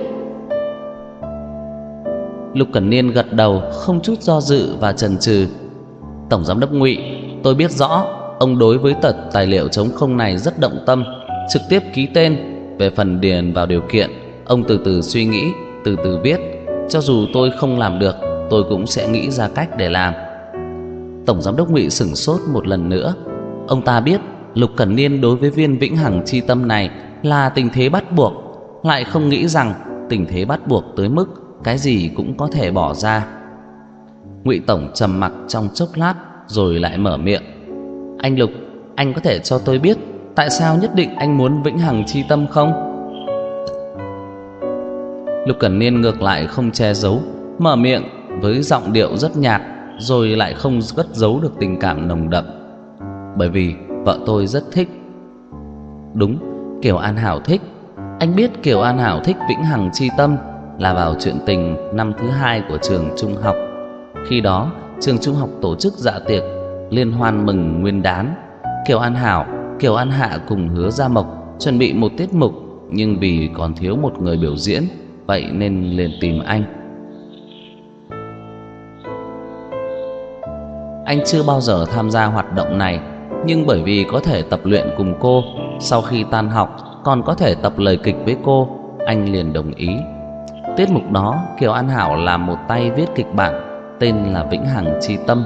Lục Cẩn Niên gật đầu, không chút do dự và chần chừ. Tổng giám đốc Ngụy, tôi biết rõ ông đối với tờ tài liệu trống không này rất động tâm, trực tiếp ký tên. Về phần điền vào điều kiện, ông từ từ suy nghĩ, từ từ viết. Cho dù tôi không làm được, tôi cũng sẽ nghĩ ra cách để làm. Tổng giám đốc Ngụy sửng sốt một lần nữa. Ông ta biết Lục Cẩn Niên đối với viên vĩnh hằng chi tâm này là tình thế bắt buộc, lại không nghĩ rằng tình thế bắt buộc tới mức cái gì cũng có thể bỏ ra. Ngụy tổng trầm mặc trong chốc lát rồi lại mở miệng. Anh Lục, anh có thể cho tôi biết tại sao nhất định anh muốn vĩnh hằng chi tâm không? Lục Cẩn Niên ngược lại không che giấu, mở miệng với giọng điệu rất nhạt, rồi lại không cất giấu được tình cảm nồng đậm. Bởi vì vợ tôi rất thích. Đúng, Kiều An Hảo thích. Anh biết Kiều An Hảo thích vĩnh hằng chi tâm là vào chuyện tình năm thứ 2 của trường trung học. Khi đó trường trung học tổ chức dạ tiệc liên hoan mừng Nguyên đán. Kiều An Hảo, Kiều An Hạ cùng Hứa Gia Mộc chuẩn bị một tiết mục, nhưng vì còn thiếu một người biểu diễn, vậy nên liền tìm anh. Anh chưa bao giờ tham gia hoạt động này, nhưng bởi vì có thể tập luyện cùng cô, sau khi tan học còn có thể tập lời kịch với cô, anh liền đồng ý. Tiết mục đó Kiều An Hảo làm một tay viết kịch bản, tên là Vĩnh Hằng Chi Tâm.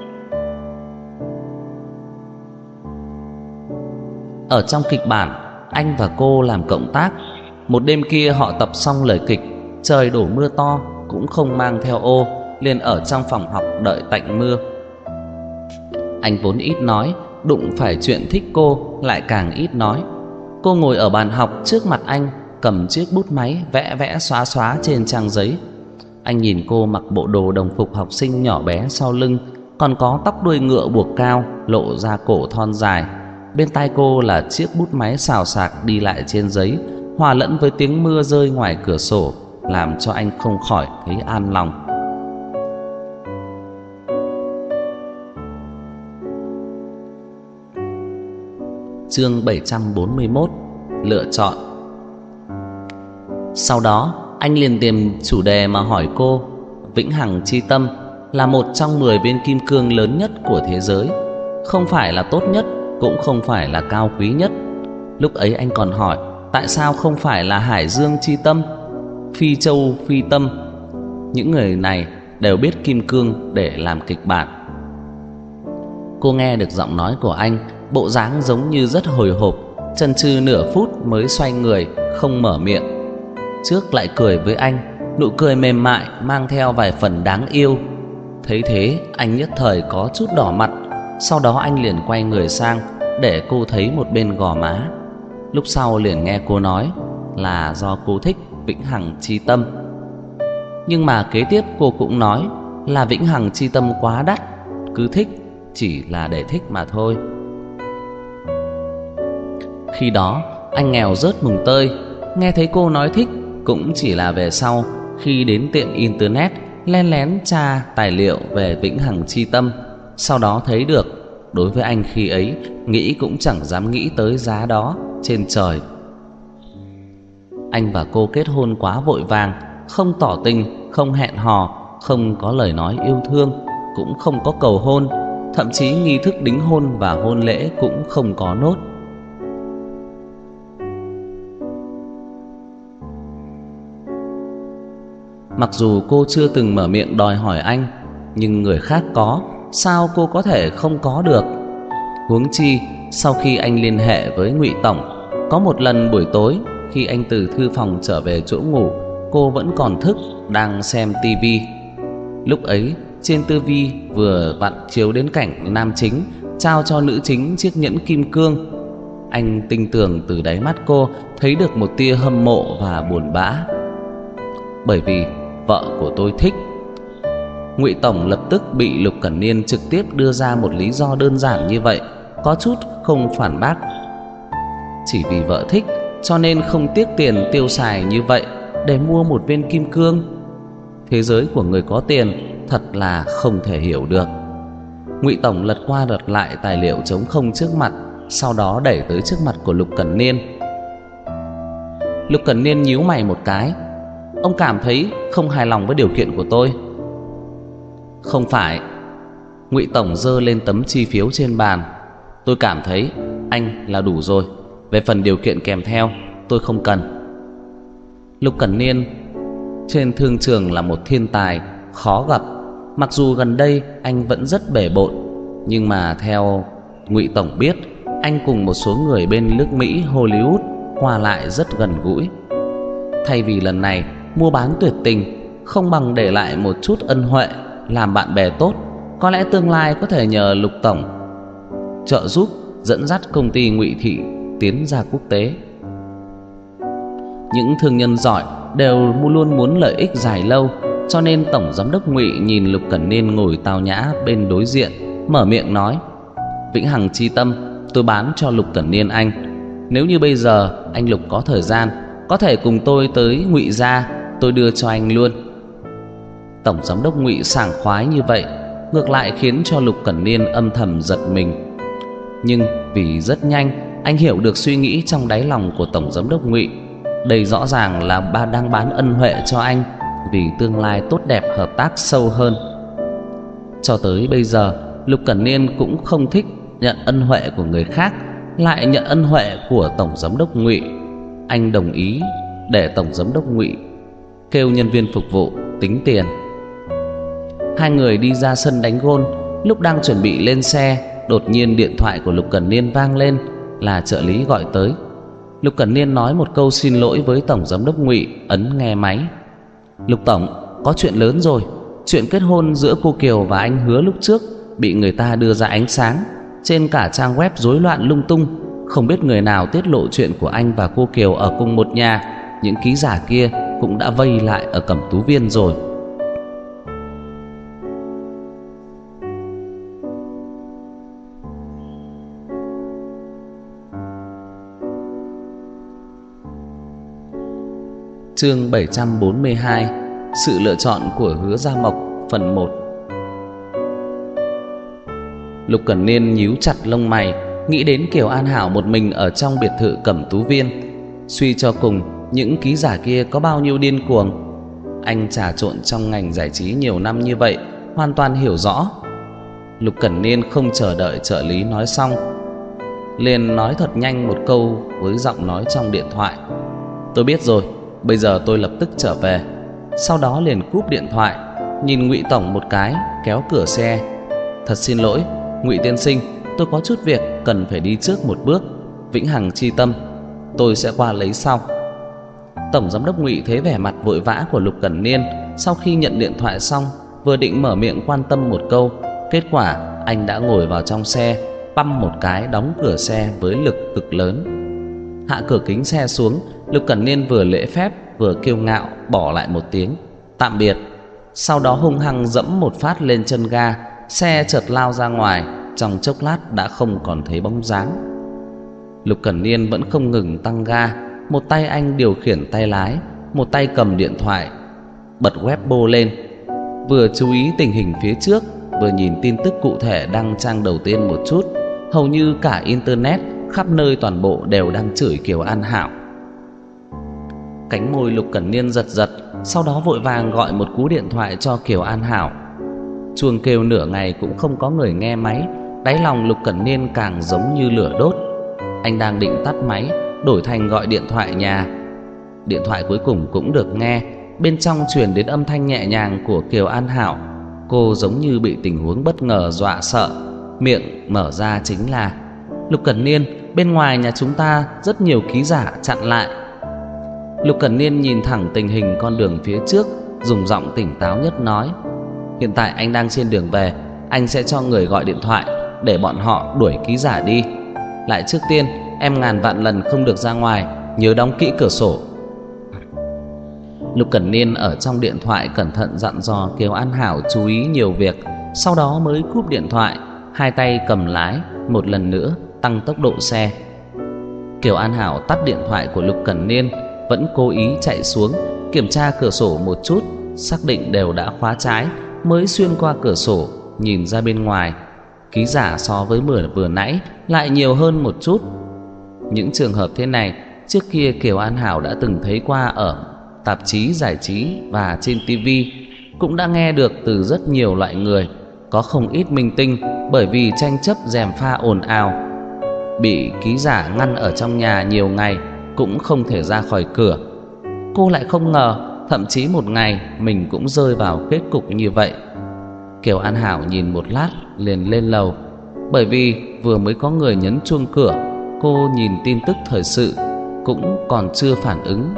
Ở trong kịch bản, anh và cô làm cộng tác. Một đêm kia họ tập xong lời kịch, trời đổ mưa to cũng không mang theo ô, liền ở trong phòng học đợi tạnh mưa. Anh vốn ít nói, đụng phải chuyện thích cô lại càng ít nói. Cô ngồi ở bàn học trước mặt anh, cầm chiếc bút máy vẽ vẽ xóa xóa trên trang giấy. Anh nhìn cô mặc bộ đồ đồng phục học sinh nhỏ bé sau lưng, còn có tóc đuôi ngựa buộc cao, lộ ra cổ thon dài. Bên tai cô là chiếc bút máy xào xạc đi lại trên giấy, hòa lẫn với tiếng mưa rơi ngoài cửa sổ, làm cho anh không khỏi thấy an lòng. Chương 741: lựa chọn. Sau đó anh liền tìm chủ đề mà hỏi cô. Vĩnh hằng chi tâm là một trong 10 viên kim cương lớn nhất của thế giới, không phải là tốt nhất, cũng không phải là cao quý nhất. Lúc ấy anh còn hỏi tại sao không phải là hải dương chi tâm, phi châu phi tâm. Những người này đều biết kim cương để làm kịch bản. Cô nghe được giọng nói của anh, bộ dáng giống như rất hồi hộp, chần chừ nửa phút mới xoay người, không mở miệng. Trước lại cười với anh, nụ cười mềm mại mang theo vài phần đáng yêu. Thấy thế anh nhất thời có chút đỏ mặt. Sau đó anh liền quay người sang để cô thấy một bên gò má. Lúc sau liền nghe cô nói là do cô thích vĩnh hằng chi tâm. Nhưng mà kế tiếp cô cũng nói là vĩnh hằng chi tâm quá đắt, cứ thích chỉ là để thích mà thôi. Khi đó anh nghèo rớt mùng tơi, nghe thấy cô nói thích cũng chỉ là về sau, khi đến tiệm internet len lén tra tài liệu về vĩnh hằng chi tâm, sau đó thấy được. Đối với anh khi ấy, nghĩ cũng chẳng dám nghĩ tới giá đó trên trời. Anh và cô kết hôn quá vội vàng, không tỏ tình, không hẹn hò, không có lời nói yêu thương, cũng không có cầu hôn, thậm chí nghi thức đính hôn và hôn lễ cũng không có nốt. Mặc dù cô chưa từng mở miệng đòi hỏi anh, nhưng người khác có, sao cô có thể không có được? Huống chi sau khi anh liên hệ với Ngụy Tổng, có một lần buổi tối khi anh từ thư phòng trở về chỗ ngủ, cô vẫn còn thức đang xem tivi. Lúc ấy trên tivi vừa vặn chiếu đến cảnh nam chính trao cho nữ chính chiếc nhẫn kim cương. Anh tinh tường từ đáy mắt cô thấy được một tia hâm mộ và buồn bã. Bởi vì vợ của tôi thích. Ngụy Tổng lập tức bị Lục Cẩn Niên trực tiếp đưa ra một lý do đơn giản như vậy, có chút không phản bác. Chỉ vì vợ thích cho nên không tiếc tiền tiêu xài như vậy để mua một viên kim cương. Thế giới của người có tiền thật là không thể hiểu được. Ngụy Tổng lật qua lật lại tài liệu trống không trước mặt, sau đó đẩy tới trước mặt của Lục Cẩn Niên. Lục Cẩn Niên nhíu mày một cái. Ông cảm thấy không hài lòng với điều kiện của tôi? Không phải. Ngụy Tổng giơ lên tấm chi phiếu trên bàn. Tôi cảm thấy anh là đủ rồi. Về phần điều kiện kèm theo, tôi không cần. Lục Cẩn Niên trên thương trường là một thiên tài khó gặp. Mặc dù gần đây anh vẫn rất bề bộn, nhưng mà theo Ngụy Tổng biết, anh cùng một số người bên nước Mỹ Hollywood qua lại rất gần gũi. Thay vì lần này mua bán tuyệt tình, không bằng để lại một chút ân huệ, làm bạn bè tốt. Có lẽ tương lai có thể nhờ Lục Tổng trợ giúp dẫn dắt công ty Ngụy Thị tiến ra quốc tế. Những thương nhân giỏi đều luôn muốn lợi ích dài lâu, cho nên Tổng Giám đốc Ngụy nhìn Lục Cẩn Niên ngồi tao nhã bên đối diện, mở miệng nói: Vĩnh hằng chi tâm tôi bán cho Lục Cẩn Niên anh. Nếu như bây giờ anh Lục có thời gian, có thể cùng tôi tới Ngụy gia, tôi đưa cho anh luôn. Tổng Giám đốc Ngụy sảng khoái như vậy, ngược lại khiến cho Lục Cẩn Niên âm thầm giật mình. Nhưng vì rất nhanh anh hiểu được suy nghĩ trong đáy lòng của Tổng Giám đốc Ngụy. Đây rõ ràng là bà đang bán ân huệ cho anh, vì tương lai tốt đẹp hợp tác sâu hơn. Cho tới bây giờ Lục Cẩn Niên cũng không thích nhận ân huệ của người khác, lại nhận ân huệ của Tổng Giám đốc Ngụy. Anh đồng ý để Tổng Giám đốc Ngụy kêu nhân viên phục vụ tính tiền. Hai người đi ra sân đánh gôn. Lúc đang chuẩn bị lên xe, đột nhiên điện thoại của Lục Cẩn Niên vang lên, là trợ lý gọi tới. Lục Cẩn Niên nói một câu xin lỗi với Tổng Giám đốc Ngụy, ấn nghe máy. Lục Tổng, có chuyện lớn rồi. Chuyện kết hôn giữa cô Kiều và anh Hứa lúc trước bị người ta đưa ra ánh sáng, trên cả trang web rối loạn lung tung. Không biết người nào tiết lộ chuyện của anh và cô Kiều ở cùng một nhà. Những ký giả kia cũng đã vây lại ở Cẩm Tú Viên rồi. Chương 742: Sự lựa chọn của Hứa Gia Mộc, phần 1. Lục Cẩn Niên nhíu chặt lông mày, nghĩ đến Kiều An Hảo một mình ở trong biệt thự Cẩm Tú Viên, Suy cho cùng, những ký giả kia có bao nhiêu điên cuồng. Anh trà trộn trong ngành giải trí nhiều năm như vậy, hoàn toàn hiểu rõ. Lục Cẩn Niên không chờ đợi trợ lý nói xong, liền nói thật nhanh một câu với giọng nói trong điện thoại: "Tôi biết rồi, bây giờ tôi lập tức trở về." Sau đó liền cúp điện thoại, nhìn Ngụy tổng một cái, kéo cửa xe. "Thật xin lỗi, Ngụy tiên sinh, tôi có chút việc cần phải đi trước một bước. Vĩnh hằng chi tâm, tôi sẽ qua lấy sau." Tổng giám đốc Ngụy thấy vẻ mặt vội vã của Lục Cẩn Niên, sau khi nhận điện thoại xong, vừa định mở miệng quan tâm một câu, kết quả anh đã ngồi vào trong xe, băm một cái đóng cửa xe với lực cực lớn. Hạ cửa kính xe xuống, Lục Cẩn Niên vừa lễ phép vừa kiêu ngạo bỏ lại một tiếng tạm biệt, sau đó hung hăng dẫm một phát lên chân ga, xe chợt lao ra ngoài, trong chốc lát đã không còn thấy bóng dáng. Lục Cẩn Niên vẫn không ngừng tăng ga, một tay anh điều khiển tay lái, một tay cầm điện thoại, bật Weibo lên, vừa chú ý tình hình phía trước, vừa nhìn tin tức cụ thể đăng trang đầu tiên một chút. Hầu như cả internet khắp nơi toàn bộ đều đang chửi Kiều An Hảo. Cánh môi Lục Cẩn Niên giật giật, sau đó vội vàng gọi một cú điện thoại cho Kiều An Hảo. Chuông kêu nửa ngày cũng không có người nghe máy, đáy lòng Lục Cẩn Niên càng giống như lửa đốt. Anh đang định tắt máy, đổi thành gọi điện thoại nhà. Điện thoại cuối cùng cũng được nghe, bên trong truyền đến âm thanh nhẹ nhàng của Kiều An Hảo. Cô giống như bị tình huống bất ngờ dọa sợ, miệng mở ra chính là: "Lục Cẩn Niên, bên ngoài nhà chúng ta rất nhiều ký giả chặn lại." Lục Cẩn Niên nhìn thẳng tình hình con đường phía trước, dùng giọng tỉnh táo nhất nói: "Hiện tại anh đang trên đường về, anh sẽ cho người gọi điện thoại để bọn họ đuổi ký giả đi. Lại trước tiên, em ngàn vạn lần không được ra ngoài, nhớ đóng kỹ cửa sổ." Lục Cẩn Niên ở trong điện thoại cẩn thận dặn dò Kiều An Hảo chú ý nhiều việc, sau đó mới cúp điện thoại, hai tay cầm lái, một lần nữa tăng tốc độ xe. Kiều An Hảo tắt điện thoại của Lục Cẩn Niên, vẫn cố ý chạy xuống kiểm tra cửa sổ một chút, xác định đều đã khóa trái, mới xuyên qua cửa sổ nhìn ra bên ngoài. Ký giả so với vừa nãy lại nhiều hơn một chút. Những trường hợp thế này trước kia Kiều An Hảo đã từng thấy qua ở tạp chí giải trí và trên TV, cũng đã nghe được từ rất nhiều loại người. Có không ít minh tinh bởi vì tranh chấp gièm pha ồn ào, bị ký giả ngăn ở trong nhà nhiều ngày, cũng không thể ra khỏi cửa. Cô lại không ngờ, thậm chí một ngày mình cũng rơi vào kết cục như vậy. Kiều An Hảo nhìn một lát liền lên lầu, bởi vì vừa mới có người nhấn chuông cửa. Cô nhìn tin tức thời sự cũng còn chưa phản ứng.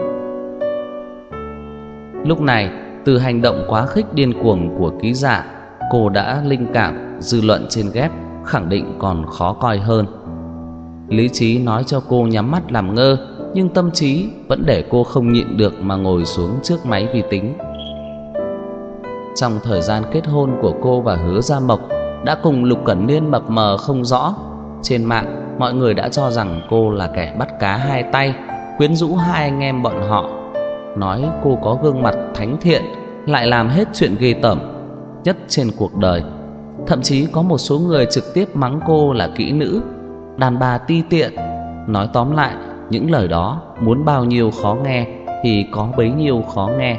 Lúc này, từ hành động quá khích điên cuồng của ký giả, cô đã linh cảm dư luận trên ghép khẳng định còn khó coi hơn. Lý trí nói cho cô nhắm mắt làm ngơ, nhưng tâm trí vẫn để cô không nhịn được mà ngồi xuống trước máy vi tính. Trong thời gian kết hôn của cô và Hứa Gia Mộc đã cùng Lục Cẩn Niên mập mờ không rõ, trên mạng mọi người đã cho rằng cô là kẻ bắt cá hai tay, quyến rũ hai anh em bọn họ, nói cô có gương mặt thánh thiện, lại làm hết chuyện ghê tởm nhất trên cuộc đời. Thậm chí có một số người trực tiếp mắng cô là kỹ nữ, đàn bà ti tiện. Nói tóm lại, những lời đó muốn bao nhiêu khó nghe thì có bấy nhiêu khó nghe.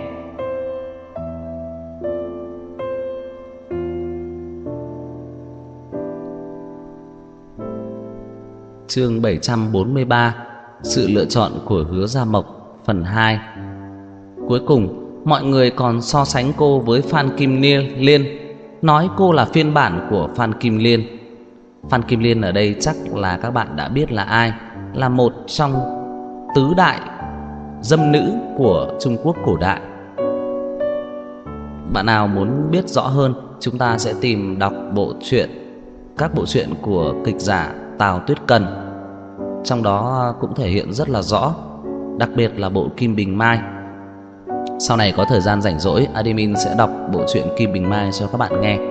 Chương 743: Sự lựa chọn của Hứa Gia Mộc, phần 2. Cuối cùng, mọi người còn so sánh cô với Phan Kim Liên, nói cô là phiên bản của Phan Kim Liên. Phan Kim Liên ở đây chắc là các bạn đã biết là ai, là một trong tứ đại dâm nữ của Trung Quốc cổ đại. Bạn nào muốn biết rõ hơn, chúng ta sẽ tìm đọc các bộ truyện của kịch giả Tào Tuyết Cần. Trong đó cũng thể hiện rất là rõ, đặc biệt là bộ Kim Bình Mai. Sau này có thời gian rảnh rỗi, admin sẽ đọc bộ truyện Kim Bình Mai cho các bạn nghe.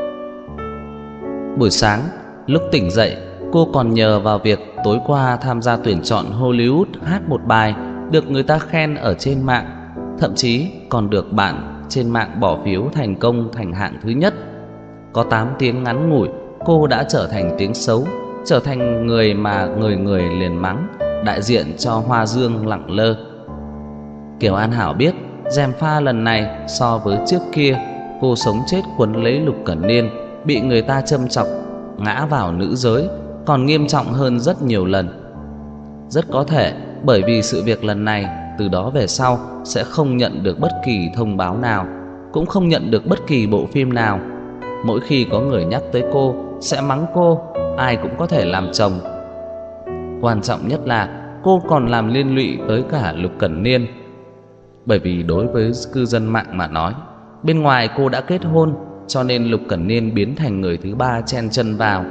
Buổi sáng, lúc tỉnh dậy, cô còn nhờ vào việc tối qua tham gia tuyển chọn Hollywood hát một bài được người ta khen ở trên mạng, thậm chí còn được bạn trên mạng bỏ phiếu thành công thành hạng thứ nhất. Có 8 tiếng ngắn ngủi, cô đã trở thành tiếng xấu, trở thành người mà người người liền mắng, đại diện cho Hoa Dương lẳng lơ. Kiều An Hảo biết gièm pha lần này so với trước kia, cô sống chết quấn lấy Lục Cẩn Niên, bị người ta châm chọc, ngã vào nữ giới, còn nghiêm trọng hơn rất nhiều lần. Rất có thể bởi vì sự việc lần này, từ đó về sau sẽ không nhận được bất kỳ thông báo nào, cũng không nhận được bất kỳ bộ phim nào. Mỗi khi có người nhắc tới cô, sẽ mắng cô, ai cũng có thể làm chồng. Quan trọng nhất là cô còn làm liên lụy tới cả Lục Cẩn Niên. Bởi vì đối với cư dân mạng mà nói, bên ngoài cô đã kết hôn, cho nên Lục Cẩn Niên biến thành người thứ ba chen chân vào.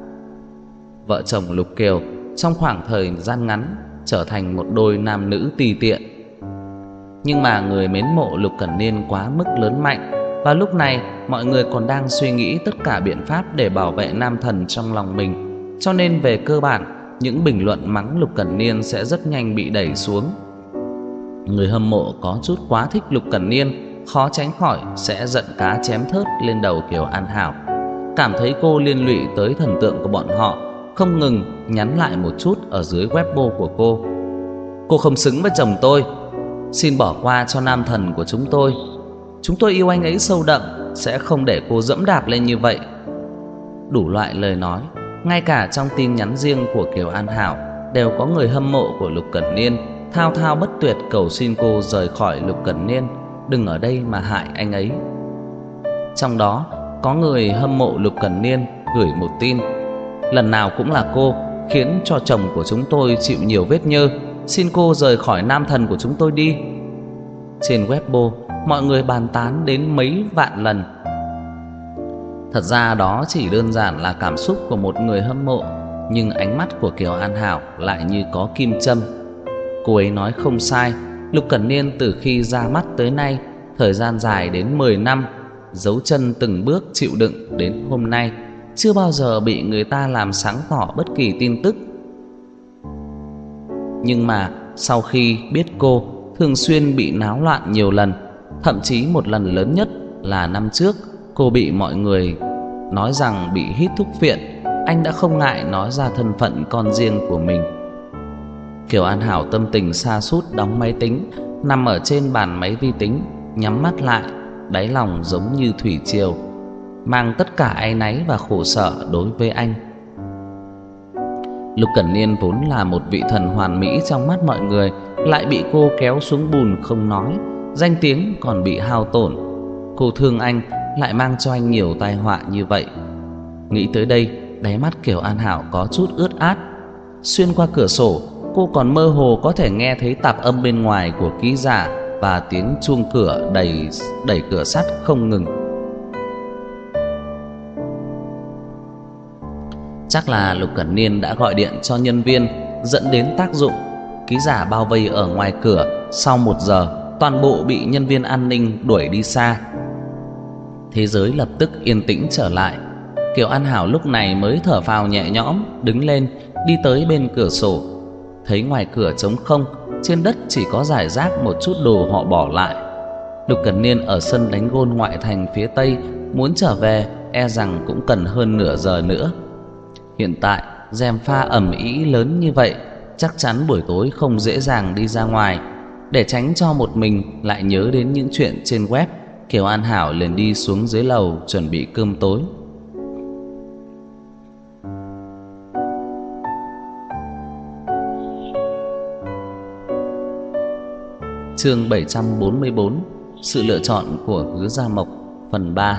Vợ chồng Lục Kiều trong khoảng thời gian ngắn trở thành một đôi nam nữ tùy tiện. Nhưng mà người mến mộ Lục Cẩn Niên quá mức lớn mạnh, và lúc này mọi người còn đang suy nghĩ tất cả biện pháp để bảo vệ nam thần trong lòng mình. Cho nên về cơ bản, những bình luận mắng Lục Cẩn Niên sẽ rất nhanh bị đẩy xuống. Người hâm mộ có chút quá thích Lục Cẩn Niên, khó tránh khỏi sẽ giận cá chém thớt lên đầu Kiều An Hảo, cảm thấy cô liên lụy tới thần tượng của bọn họ, không ngừng nhắn lại một chút ở dưới Weibo của cô. Cô không xứng với chồng tôi, xin bỏ qua cho nam thần của chúng tôi yêu anh ấy sâu đậm, sẽ không để cô dẫm đạp lên như vậy. Đủ loại lời nói, ngay cả trong tin nhắn riêng của Kiều An Hảo đều có người hâm mộ của Lục Cẩn Niên thao thao bất tuyệt cầu xin cô rời khỏi Lục Cẩn Niên, đừng ở đây mà hại anh ấy. Trong đó có người hâm mộ Lục Cẩn Niên gửi một tin: lần nào cũng là cô khiến cho chồng của chúng tôi chịu nhiều vết nhơ, xin cô rời khỏi nam thần của chúng tôi đi. Trên Weibo mọi người bàn tán đến mấy vạn lần. Thật ra đó chỉ đơn giản là cảm xúc của một người hâm mộ, nhưng ánh mắt của Kiều An Hảo lại như có kim châm. Cô ấy nói không sai, Lục Cẩn Niên từ khi ra mắt tới nay, thời gian dài đến 10 năm, dấu chân từng bước chịu đựng đến hôm nay, chưa bao giờ bị người ta làm sáng tỏ bất kỳ tin tức. Nhưng mà sau khi biết cô thường xuyên bị náo loạn nhiều lần, thậm chí một lần lớn nhất là năm trước, cô bị mọi người nói rằng bị hít thuốc phiện, anh đã không ngại nói ra thân phận con riêng của mình. Kiều An Hảo tâm tình sa sút đóng máy tính, nằm ở trên bàn máy vi tính, nhắm mắt lại, đáy lòng giống như thủy triều, mang tất cả áy náy và khổ sở đối với anh. Lục Cẩn Niên vốn là một vị thần hoàn mỹ trong mắt mọi người, lại bị cô kéo xuống bùn không nói, danh tiếng còn bị hao tổn. Cô thương anh, lại mang cho anh nhiều tai họa như vậy. Nghĩ tới đây, đáy mắt Kiều An Hảo có chút ướt át. Xuyên qua cửa sổ, cô còn mơ hồ có thể nghe thấy tạp âm bên ngoài của ký giả và tiếng chuông cửa đẩy cửa sắt không ngừng. Chắc là Lục Cẩn Niên đã gọi điện cho nhân viên, dẫn đến tác dụng. Ký giả bao vây ở ngoài cửa, sau 1 giờ toàn bộ bị nhân viên an ninh đuổi đi xa. Thế giới lập tức yên tĩnh trở lại. Kiều An Hảo lúc này mới thở phào nhẹ nhõm, đứng lên đi tới bên cửa sổ. Thấy ngoài cửa trống không, trên đất chỉ có rải rác một chút đồ họ bỏ lại. Lục Cẩn Niên ở sân đánh gôn ngoại thành phía Tây, muốn trở về e rằng cũng cần hơn nửa giờ nữa. Hiện tại gièm pha ầm ĩ lớn như vậy, chắc chắn buổi tối không dễ dàng đi ra ngoài. Để tránh cho một mình lại nhớ đến những chuyện trên web, Kiều An Hảo liền đi xuống dưới lầu chuẩn bị cơm tối. Chương 744: Sự lựa chọn của Hứa Gia Mộc, phần 3.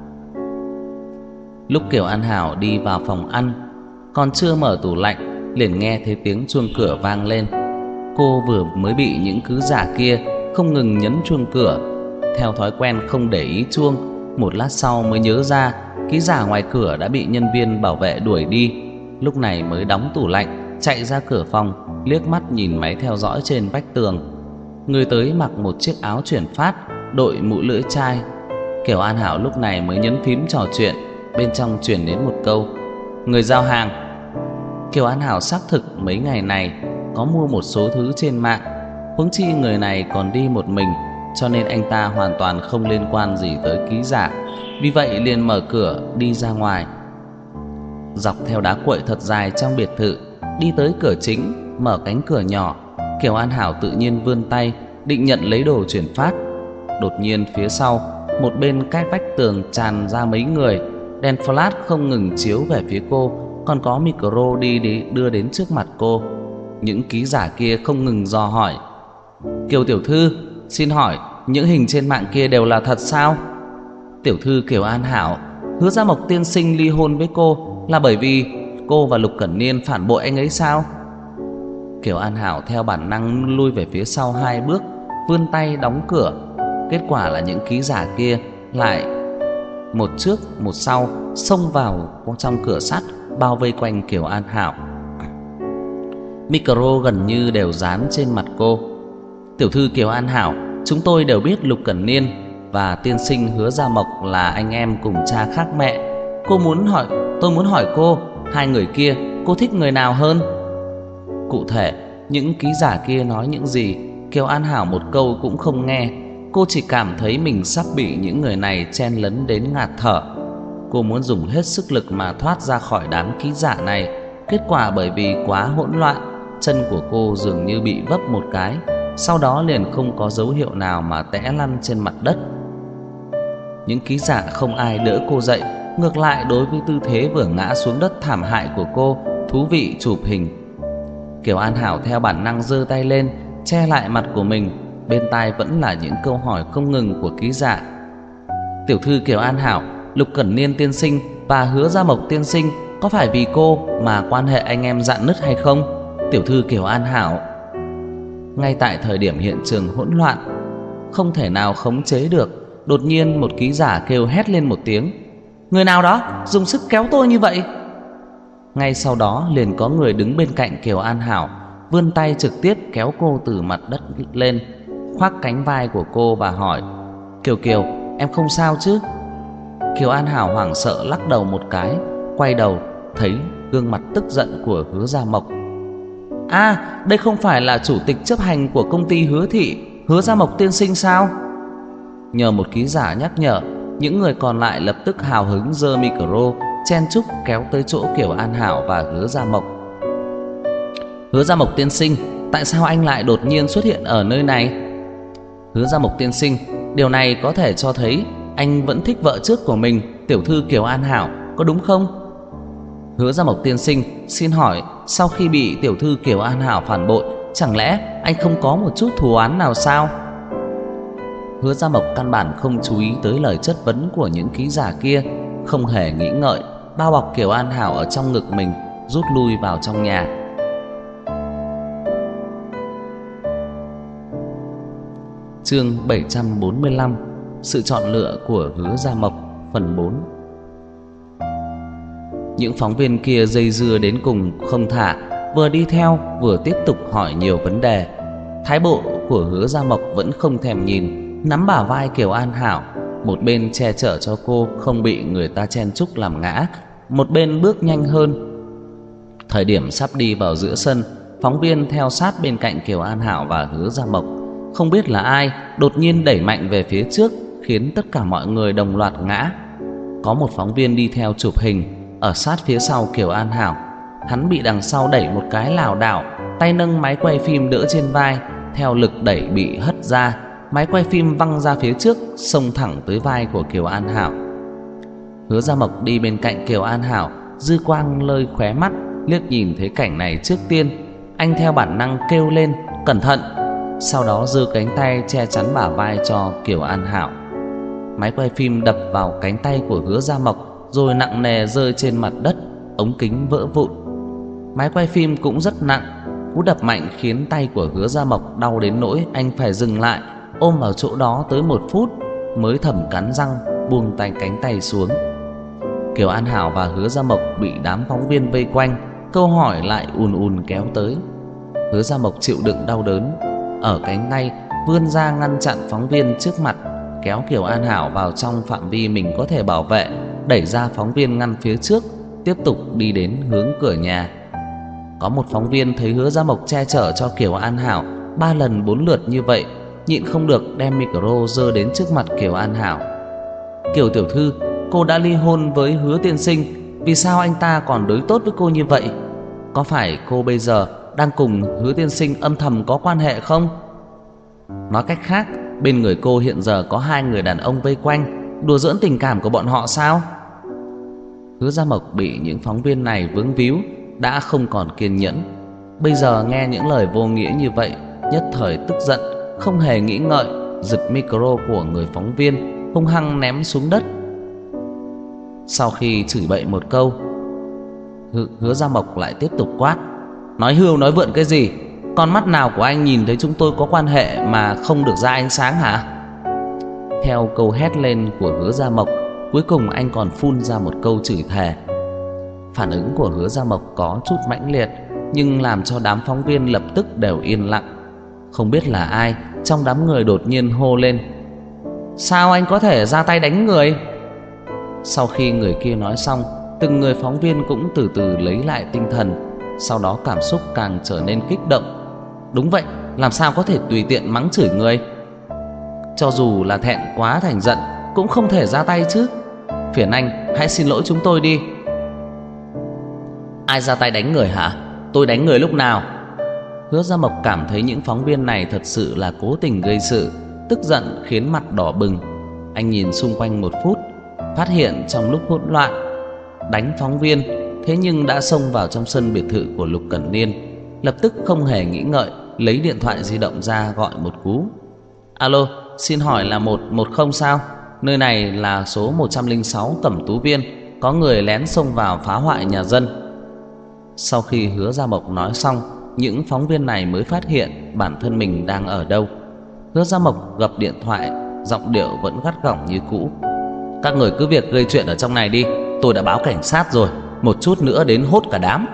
Lúc Kiều An Hảo đi vào phòng ăn, còn chưa mở tủ lạnh, liền nghe thấy tiếng chuông cửa vang lên. Cô vừa mới bị những cứ giả kia không ngừng nhấn chuông cửa, theo thói quen không để ý chuông. Một lát sau mới nhớ ra ký giả ngoài cửa đã bị nhân viên bảo vệ đuổi đi. Lúc này mới đóng tủ lạnh, chạy ra cửa phòng, liếc mắt nhìn máy theo dõi trên vách tường. Người tới mặc một chiếc áo chuyển phát, đội mũ lưỡi chai. Kiều An Hảo lúc này mới nhấn phím trò chuyện, bên trong truyền đến một câu: người giao hàng. Kiều An Hảo xác thực mấy ngày này có mua một số thứ trên mạng, huống chi người này còn đi một mình, cho nên anh ta hoàn toàn không liên quan gì tới ký giả. Vì vậy liền mở cửa đi ra ngoài. Dọc theo đá cuội thật dài trong biệt thự, đi tới cửa chính, mở cánh cửa nhỏ. Kiều An Hảo tự nhiên vươn tay định nhận lấy đồ chuyển phát. Đột nhiên phía sau, một bên cách vách tường tràn ra mấy người. Đèn flash không ngừng chiếu về phía cô, còn có micro đưa đến trước mặt cô. Những ký giả kia không ngừng dò hỏi: Kiều tiểu thư, xin hỏi những hình trên mạng kia đều là thật sao? Tiểu thư Kiều An Hảo, Hứa Gia Mộc tiên sinh ly hôn với cô là bởi vì cô và Lục Cẩn Niên phản bội anh ấy sao? Kiều An Hảo theo bản năng lui về phía sau 2 bước, vươn tay đóng cửa. Kết quả là những ký giả kia lại một trước một sau xông vào trong cửa sắt, bao vây quanh Kiều An Hảo. Micro gần như đều dán trên mặt cô. Tiểu thư Kiều An Hảo, chúng tôi đều biết Lục Cẩn Niên và tiên sinh Hứa Gia Mộc là anh em cùng cha khác mẹ. Tôi muốn hỏi cô, hai người kia cô thích người nào hơn? Cụ thể những ký giả kia nói những gì, Kiều An Hảo một câu cũng không nghe. Cô chỉ cảm thấy mình sắp bị những người này chen lấn đến ngạt thở. Cô muốn dùng hết sức lực mà thoát ra khỏi đám ký giả này. Kết quả bởi vì quá hỗn loạn, chân của cô dường như bị vấp một cái, sau đó liền không có dấu hiệu nào mà té lăn trên mặt đất. Những ký giả không ai đỡ cô dậy, ngược lại đối với tư thế vừa ngã xuống đất thảm hại của cô, thú vị chụp hình. Kiều An Hảo theo bản năng giơ tay lên che lại mặt của mình, bên tai vẫn là những câu hỏi không ngừng của ký giả. Tiểu thư Kiều An Hảo, Lục Cẩn Niên tiên sinh và Hứa Gia Mộc tiên sinh có phải vì cô mà quan hệ anh em rạn nứt hay không? Tiểu thư Kiều An Hảo. Ngay tại thời điểm hiện trường hỗn loạn, không thể nào khống chế được, đột nhiên một ký giả kêu hét lên một tiếng: Người nào đó dùng sức kéo tôi như vậy? Ngay sau đó liền có người đứng bên cạnh Kiều An Hảo, vươn tay trực tiếp kéo cô từ mặt đất lên, khoác cánh vai của cô và hỏi: Kiều Kiều, em không sao chứ? Kiều An Hảo hoảng sợ lắc đầu một cái, quay đầu thấy gương mặt tức giận của Hứa Gia Mộc. Đây không phải là chủ tịch chấp hành của công ty Hứa Thị, Hứa Gia Mộc tiên sinh sao? Nhờ một ký giả nhắc nhở, những người còn lại lập tức hào hứng giơ micro chen chúc kéo tới chỗ Kiều An Hảo và Hứa Gia Mộc. Hứa Gia Mộc tiên sinh, tại sao anh lại đột nhiên xuất hiện ở nơi này? Hứa Gia Mộc tiên sinh, điều này có thể cho thấy anh vẫn thích vợ trước của mình, tiểu thư Kiều An Hảo, có đúng không? Hứa Gia Mộc tiên sinh, xin hỏi, sau khi bị tiểu thư Kiều An Hảo phản bội, chẳng lẽ anh không có một chút thù oán nào sao? Hứa Gia Mộc căn bản không chú ý tới lời chất vấn của những ký giả kia, không hề nghĩ ngợi, bao bọc Kiều An Hảo ở trong ngực mình, rút lui vào trong nhà. Chương 745: Sự chọn lựa của Hứa Gia Mộc, phần 4. Những phóng viên kia dây dưa đến cùng không thả, vừa đi theo vừa tiếp tục hỏi nhiều vấn đề. Thái độ của Hứa Gia Mộc vẫn không thèm nhìn, nắm bả vai Kiều An Hảo, một bên che chở cho cô không bị người ta chen chúc làm ngã, một bên bước nhanh hơn. Thời điểm sắp đi vào giữa sân, phóng viên theo sát bên cạnh Kiều An Hảo và Hứa Gia Mộc. Không biết là ai đột nhiên đẩy mạnh về phía trước, khiến tất cả mọi người đồng loạt ngã. Có một phóng viên đi theo chụp hình ở sát phía sau Kiều An Hảo. Hắn bị đằng sau đẩy một cái lảo đảo, tay nâng máy quay phim đỡ trên vai, theo lực đẩy bị hất ra, máy quay phim văng ra phía trước, xông thẳng tới vai của Kiều An Hảo. Hứa Gia Mộc đi bên cạnh Kiều An Hảo, dư quang lơi khóe mắt, liếc nhìn thấy cảnh này trước tiên, anh theo bản năng kêu lên cẩn thận, sau đó giơ cánh tay che chắn bả vai cho Kiều An Hảo. Máy quay phim đập vào cánh tay của Hứa Gia Mộc rồi nặng nề rơi trên mặt đất, ống kính vỡ vụn. Máy quay phim cũng rất nặng, cú đập mạnh khiến tay của Hứa Gia Mộc đau đến nỗi anh phải dừng lại, ôm vào chỗ đó tới 1 phút mới thầm cắn răng buông tay cánh tay xuống. Kiều An Hảo và Hứa Gia Mộc bị đám phóng viên vây quanh, câu hỏi lại ùn ùn kéo tới. Hứa Gia Mộc chịu đựng đau đớn, ở cánh tay vươn ra ngăn chặn phóng viên trước mặt, kéo Kiều An Hảo vào trong phạm vi mình có thể bảo vệ, đẩy ra phóng viên ngăn phía trước, tiếp tục đi đến hướng cửa nhà. Có một phóng viên thấy Hứa Gia Mộc che chở cho Kiều An Hảo 3 lần 4 lượt như vậy, nhịn không được đem micro giơ đến trước mặt Kiều An Hảo. Kiều tiểu thư, cô đã ly hôn với Hứa tiên sinh, vì sao anh ta còn đối tốt với cô như vậy? Có phải cô bây giờ đang cùng Hứa tiên sinh âm thầm có quan hệ không? Nói cách khác, bên người cô hiện giờ có 2 người đàn ông vây quanh, đùa giỡn tình cảm của bọn họ sao? Hứa Gia Mộc bị những phóng viên này vướng víu, đã không còn kiên nhẫn. Bây giờ nghe những lời vô nghĩa như vậy, nhất thời tức giận, không hề nghĩ ngợi, giật micro của người phóng viên, hung hăng ném xuống đất. Sau khi chửi bậy một câu, Hứa Gia Mộc lại tiếp tục quát: nói hưu nói vượn cái gì? Con mắt nào của anh nhìn thấy chúng tôi có quan hệ mà không được ra ánh sáng hả? Theo câu hét lên của Hứa Gia Mộc, cuối cùng anh còn phun ra một câu chửi thề. Phản ứng của Hứa Gia Mộc có chút mãnh liệt, nhưng làm cho đám phóng viên lập tức đều yên lặng. Không biết là ai trong đám người đột nhiên hô lên: sao anh có thể ra tay đánh người? Sau khi người kia nói xong, từng người phóng viên cũng từ từ lấy lại tinh thần. Sau đó cảm xúc càng trở nên kích động. Đúng vậy, làm sao có thể tùy tiện mắng chửi người? Cho dù là thẹn quá thành giận cũng không thể ra tay chứ. Phiền anh hãy xin lỗi chúng tôi đi. Ai ra tay đánh người hả? Tôi đánh người lúc nào? Hứa Gia Mộc cảm thấy những phóng viên này thật sự là cố tình gây sự, tức giận khiến mặt đỏ bừng. Anh nhìn xung quanh một phút, phát hiện trong lúc hỗn loạn đánh phóng viên, thế nhưng đã xông vào trong sân biệt thự của Lục Cẩn Niên. Lập tức không hề nghĩ ngợi, lấy điện thoại di động ra gọi một cú. Alo, xin hỏi là 110 sao? Nơi này là số 106 Cẩm Tú Viên, có người lén xông vào phá hoại nhà dân. Sau khi Hứa Gia Mộc nói xong, những phóng viên này mới phát hiện bản thân mình đang ở đâu. Hứa Gia Mộc gập điện thoại, giọng điệu vẫn gắt gỏng như cũ: các người cứ việc gây chuyện ở trong này đi, tôi đã báo cảnh sát rồi, một chút nữa đến hốt cả đám.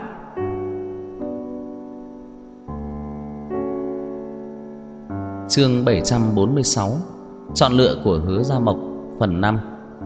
Chương 746: Chọn lựa của Hứa Gia Mộc, phần 5.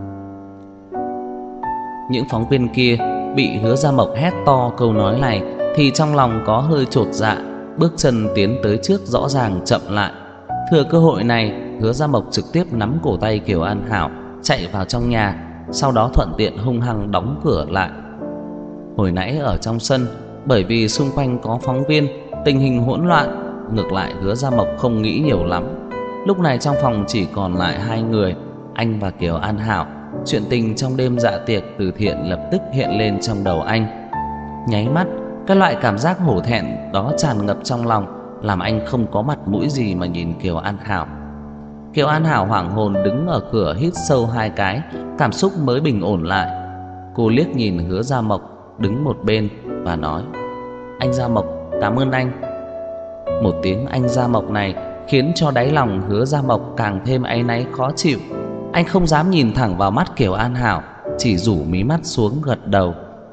Những phóng viên kia bị Hứa Gia Mộc hét to câu nói này thì trong lòng có hơi chột dạ, bước chân tiến tới trước rõ ràng chậm lại. Thừa cơ hội này, Hứa Gia Mộc trực tiếp nắm cổ tay Kiều An Hảo chạy vào trong nhà, sau đó thuận tiện hung hăng đóng cửa lại. Hồi nãy ở trong sân, bởi vì xung quanh có phóng viên, tình hình hỗn loạn, ngược lại Hứa Gia Mộc không nghĩ nhiều lắm. Lúc này trong phòng chỉ còn lại 2 người, anh và Kiều An Hảo. Chuyện tình trong đêm dạ tiệc từ thiện lập tức hiện lên trong đầu anh. Nháy mắt, cái loại cảm giác hổ thẹn đó tràn ngập trong lòng, làm anh không có mặt mũi gì mà nhìn Kiều An Hảo. Kiều An Hảo hoảng hồn đứng ở cửa hít sâu 2 cái, cảm xúc mới bình ổn lại. Cô liếc nhìn Hứa Gia Mộc đứng một bên và nói: anh Gia Mộc, cảm ơn anh. Một tiếng anh Gia Mộc này khiến cho đáy lòng Hứa Gia Mộc càng thêm áy náy khó chịu. Anh không dám nhìn thẳng vào mắt Kiều An Hảo, chỉ rủ mí mắt xuống gật đầu.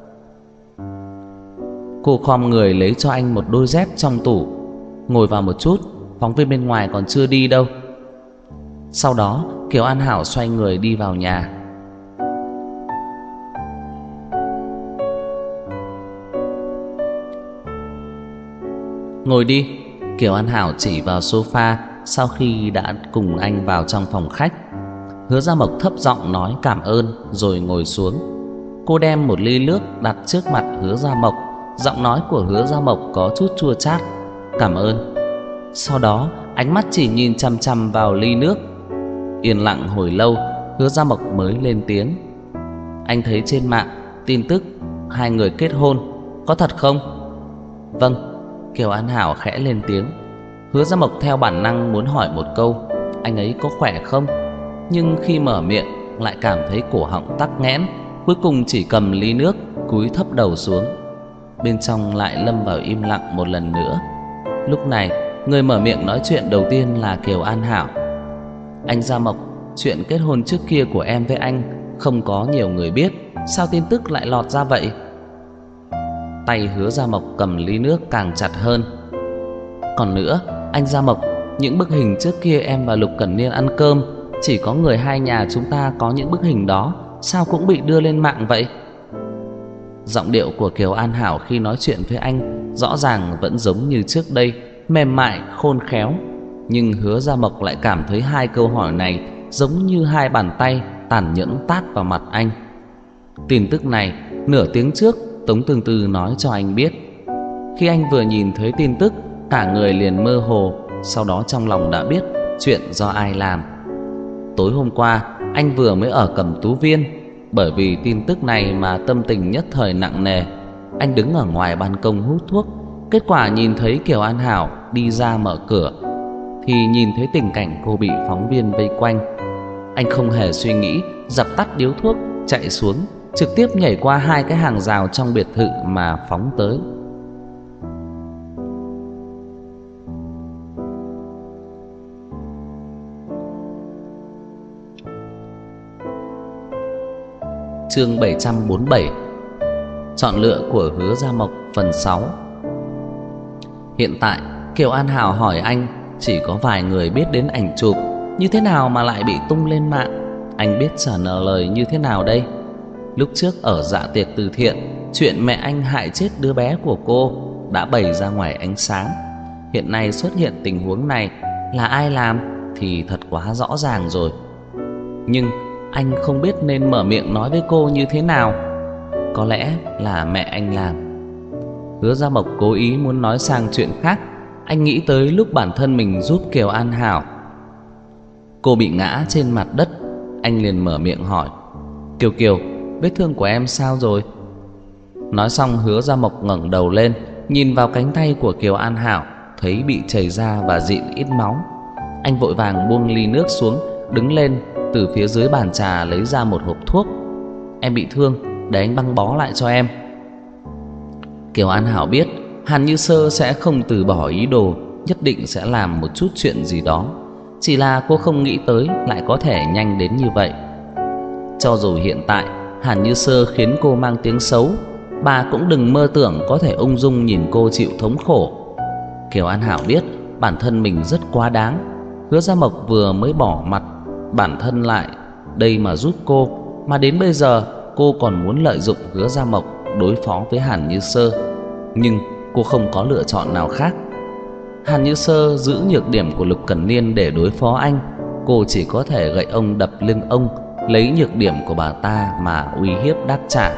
Cô khom người lấy cho anh một đôi dép trong tủ. Ngồi vào một chút, phóng viên bên ngoài còn chưa đi đâu. Sau đó Kiều An Hảo xoay người đi vào nhà. Ngồi đi. Kiều An Hảo chỉ vào sofa sau khi đã cùng anh vào trong phòng khách. Hứa Gia Mộc thấp giọng nói cảm ơn rồi ngồi xuống. Cô đem một ly nước đặt trước mặt Hứa Gia Mộc. Giọng nói của Hứa Gia Mộc có chút chua chát: cảm ơn. Sau đó ánh mắt chỉ nhìn chằm chằm vào ly nước. Yên lặng hồi lâu, Hứa Gia Mộc mới lên tiếng: anh thấy trên mạng tin tức 2 người kết hôn, có thật không? Vâng. Kiều An Hảo khẽ lên tiếng. Hứa Gia Mộc theo bản năng muốn hỏi một câu: anh ấy có khỏe không? Nhưng khi mở miệng lại cảm thấy cổ họng tắc nghẽn, cuối cùng chỉ cầm ly nước, cúi thấp đầu xuống. Bên trong lại lâm vào im lặng một lần nữa. Lúc này, người mở miệng nói chuyện đầu tiên là Kiều An Hảo. Anh Gia Mộc, chuyện kết hôn trước kia của em với anh không có nhiều người biết, sao tin tức lại lọt ra vậy? Tay Hứa Gia Mộc cầm ly nước càng chặt hơn. Còn nữa, anh Gia Mộc, những bức hình trước kia em và Lục Cẩn Niên ăn cơm, chỉ có người 2 nhà chúng ta có những bức hình đó, sao cũng bị đưa lên mạng vậy? Giọng điệu của Kiều An Hảo khi nói chuyện với anh rõ ràng vẫn giống như trước đây, mềm mại, khôn khéo. Nhưng Hứa Gia Mộc lại cảm thấy 2 câu hỏi này giống như 2 bàn tay tàn nhẫn tát vào mặt anh. Tin tức này nửa tiếng trước Tống Tương Tư nói cho anh biết. Khi anh vừa nhìn thấy tin tức, cả người liền mơ hồ, sau đó trong lòng đã biết chuyện do ai làm. Tối hôm qua, anh vừa mới ở Cẩm Tú Viên. Bởi vì tin tức này mà tâm tình nhất thời nặng nề. Anh đứng ở ngoài ban công hút thuốc. Kết quả nhìn thấy Kiều An Hảo đi ra mở cửa, thì nhìn thấy tình cảnh cô bị phóng viên vây quanh. Anh không hề suy nghĩ, dập tắt điếu thuốc, chạy xuống, trực tiếp nhảy qua 2 cái hàng rào trong biệt thự mà phóng tới. Chương 747. Chọn lựa của Hứa Gia Mộc phần 6. Hiện tại Kiều An Hảo hỏi anh, chỉ có vài người biết đến ảnh chụp, như thế nào mà lại bị tung lên mạng? Anh biết trả lời như thế nào đây? Lúc trước ở dạ tiệc từ thiện, chuyện mẹ anh hại chết đứa bé của cô đã bày ra ngoài ánh sáng. Hiện nay xuất hiện tình huống này, là ai làm thì thật quá rõ ràng rồi. Nhưng anh không biết nên mở miệng nói với cô như thế nào. Có lẽ là mẹ anh làm. Hứa Gia Mộc cố ý muốn nói sang chuyện khác. Anh nghĩ tới lúc bản thân mình giúp Kiều An Hảo, cô bị ngã trên mặt đất. Anh liền mở miệng hỏi: Kiều Kiều, vết thương của em sao rồi? Nói xong, Hứa Gia Mộc ngẩng đầu lên, nhìn vào cánh tay của Kiều An Hảo, thấy bị chảy ra và dịn ít máu. Anh vội vàng buông ly nước xuống, đứng lên, từ phía dưới bàn trà lấy ra một hộp thuốc. Em bị thương, để anh băng bó lại cho em. Kiều An Hảo biết Hàn Như Sơ sẽ không từ bỏ ý đồ, nhất định sẽ làm một chút chuyện gì đó. Chỉ là cô không nghĩ tới lại có thể nhanh đến như vậy. Cho dù hiện tại Hàn Như Sơ khiến cô mang tiếng xấu, bà cũng đừng mơ tưởng có thể ung dung nhìn cô chịu thống khổ. Kiều An Hảo biết bản thân mình rất quá đáng. Hứa Gia Mộc vừa mới bỏ mặt bản thân lại đây mà giúp cô, mà đến bây giờ cô còn muốn lợi dụng Hứa Gia Mộc đối phó với Hàn Như Sơ. Nhưng cô không có lựa chọn nào khác. Hàn Như Sơ giữ nhược điểm của Lục Cẩn Niên để đối phó anh, cô chỉ có thể gậy ông đập lưng ông, lấy nhược điểm của bà ta mà uy hiếp đáp trả.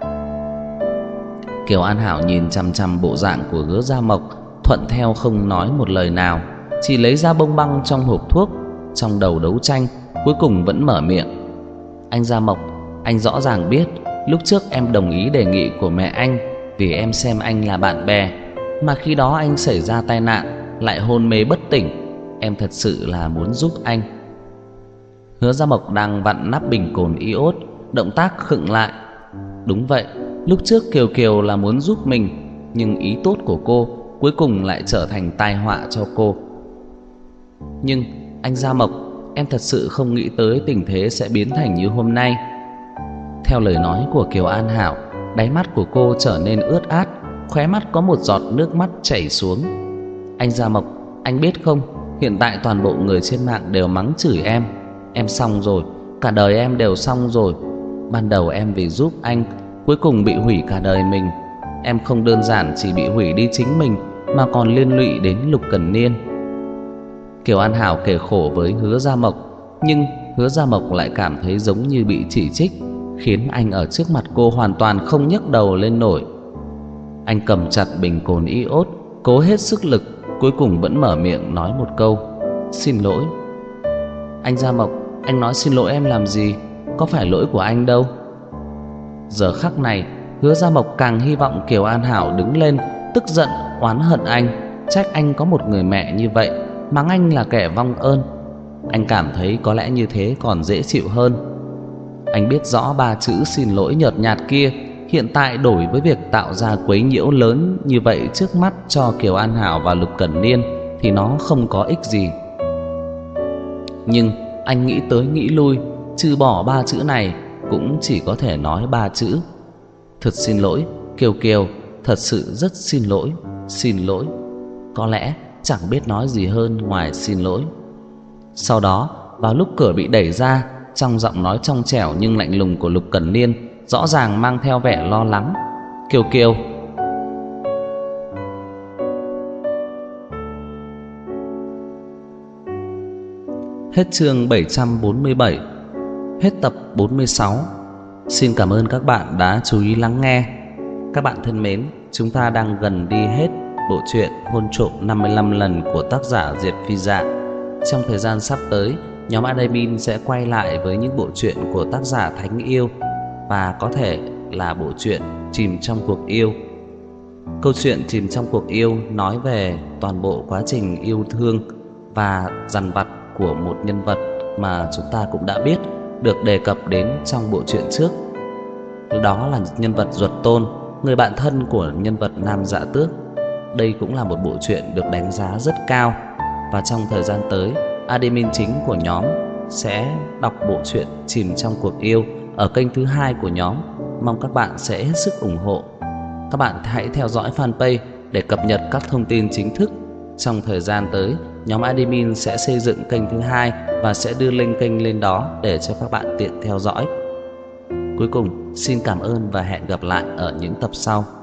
Kiều An Hảo nhìn chằm chằm bộ dạng của Hứa Gia Mộc, thuận theo không nói một lời nào, chỉ lấy ra bông băng trong hộp thuốc. Trong đầu đấu tranh, cuối cùng vẫn mở miệng: Anh Gia Mộc, anh rõ ràng biết lúc trước em đồng ý đề nghị của mẹ anh vì em xem anh là bạn bè, mà khi đó anh xảy ra tai nạn lại hôn mê bất tỉnh. Em thật sự là muốn giúp anh. Hứa Gia Mộc đang vặn nắp bình cồn iốt, động tác khựng lại. Đúng vậy, lúc trước Kiều Kiều là muốn giúp mình, nhưng ý tốt của cô cuối cùng lại trở thành tai họa cho cô. Nhưng anh Gia Mộc, em thật sự không nghĩ tới tình thế sẽ biến thành như hôm nay. Theo lời nói của Kiều An Hảo, đáy mắt của cô trở nên ướt át, khóe mắt có một giọt nước mắt chảy xuống. Anh Gia Mộc, anh biết không, hiện tại toàn bộ người trên mạng đều mắng chửi em. Em xong rồi, cả đời em đều xong rồi. Ban đầu em vì giúp anh, cuối cùng bị hủy cả đời mình. Em không đơn giản chỉ bị hủy đi chính mình, mà còn liên lụy đến Lục Cẩn Niên. Kiều An Hảo kể khổ với Hứa Gia Mộc, nhưng Hứa Gia Mộc lại cảm thấy giống như bị chỉ trích, khiến anh ở trước mặt cô hoàn toàn không nhấc đầu lên nổi. Anh cầm chặt bình cồn iốt, cố hết sức lực, cuối cùng vẫn mở miệng nói một câu: Xin lỗi. Anh Gia Mộc, anh nói xin lỗi em làm gì? Có phải lỗi của anh đâu. Giờ khắc này, Hứa Gia Mộc càng hy vọng Kiều An Hảo đứng lên, tức giận oán hận anh, trách anh có một người mẹ như vậy, mắng anh là kẻ vong ơn. Anh cảm thấy có lẽ như thế còn dễ chịu hơn. Anh biết rõ 3 chữ xin lỗi nhợt nhạt kia hiện tại đổi với việc tạo ra quấy nhiễu lớn như vậy trước mắt cho Kiều An Hảo và Lục Cẩn Niên thì nó không có ích gì. Nhưng anh nghĩ tới nghĩ lui, trừ bỏ 3 chữ này cũng chỉ có thể nói 3 chữ: Thật xin lỗi Kiều Kiều, thật sự rất xin lỗi, xin lỗi. Có lẽ chẳng biết nói gì hơn ngoài xin lỗi. Sau đó, vào lúc cửa bị đẩy ra, trong giọng nói trong trẻo nhưng lạnh lùng của Lục Cẩn Niên rõ ràng mang theo vẻ lo lắng: Kiều Kiều. Hết chương 747. Hết tập 46. Xin cảm ơn các bạn đã chú ý lắng nghe. Các bạn thân mến, chúng ta đang gần đi hết bộ truyện Hôn trộm 55 lần của tác giả Diệt Phi Dạ. Trong thời gian sắp tới, nhóm admin sẽ quay lại với những bộ truyện của tác giả Thánh Yêu, và có thể là bộ truyện Chìm trong cuộc yêu. Câu chuyện Chìm trong cuộc yêu nói về toàn bộ quá trình yêu thương và dằn vặt của một nhân vật mà chúng ta cũng đã biết, được đề cập đến trong bộ truyện trước. Đó là nhân vật Duật Tôn, người bạn thân của nhân vật Nam Dạ Tước. Đây cũng là một bộ truyện được đánh giá rất cao, và trong thời gian tới, admin chính của nhóm sẽ đọc bộ truyện Chìm trong cuộc yêu ở kênh thứ 2 của nhóm. Mong các bạn sẽ hết sức ủng hộ. Các bạn hãy theo dõi fanpage để cập nhật các thông tin chính thức. Trong thời gian tới, nhóm admin sẽ xây dựng kênh thứ 2 và sẽ đưa link kênh lên đó để cho các bạn tiện theo dõi. Cuối cùng, xin cảm ơn và hẹn gặp lại ở những tập sau.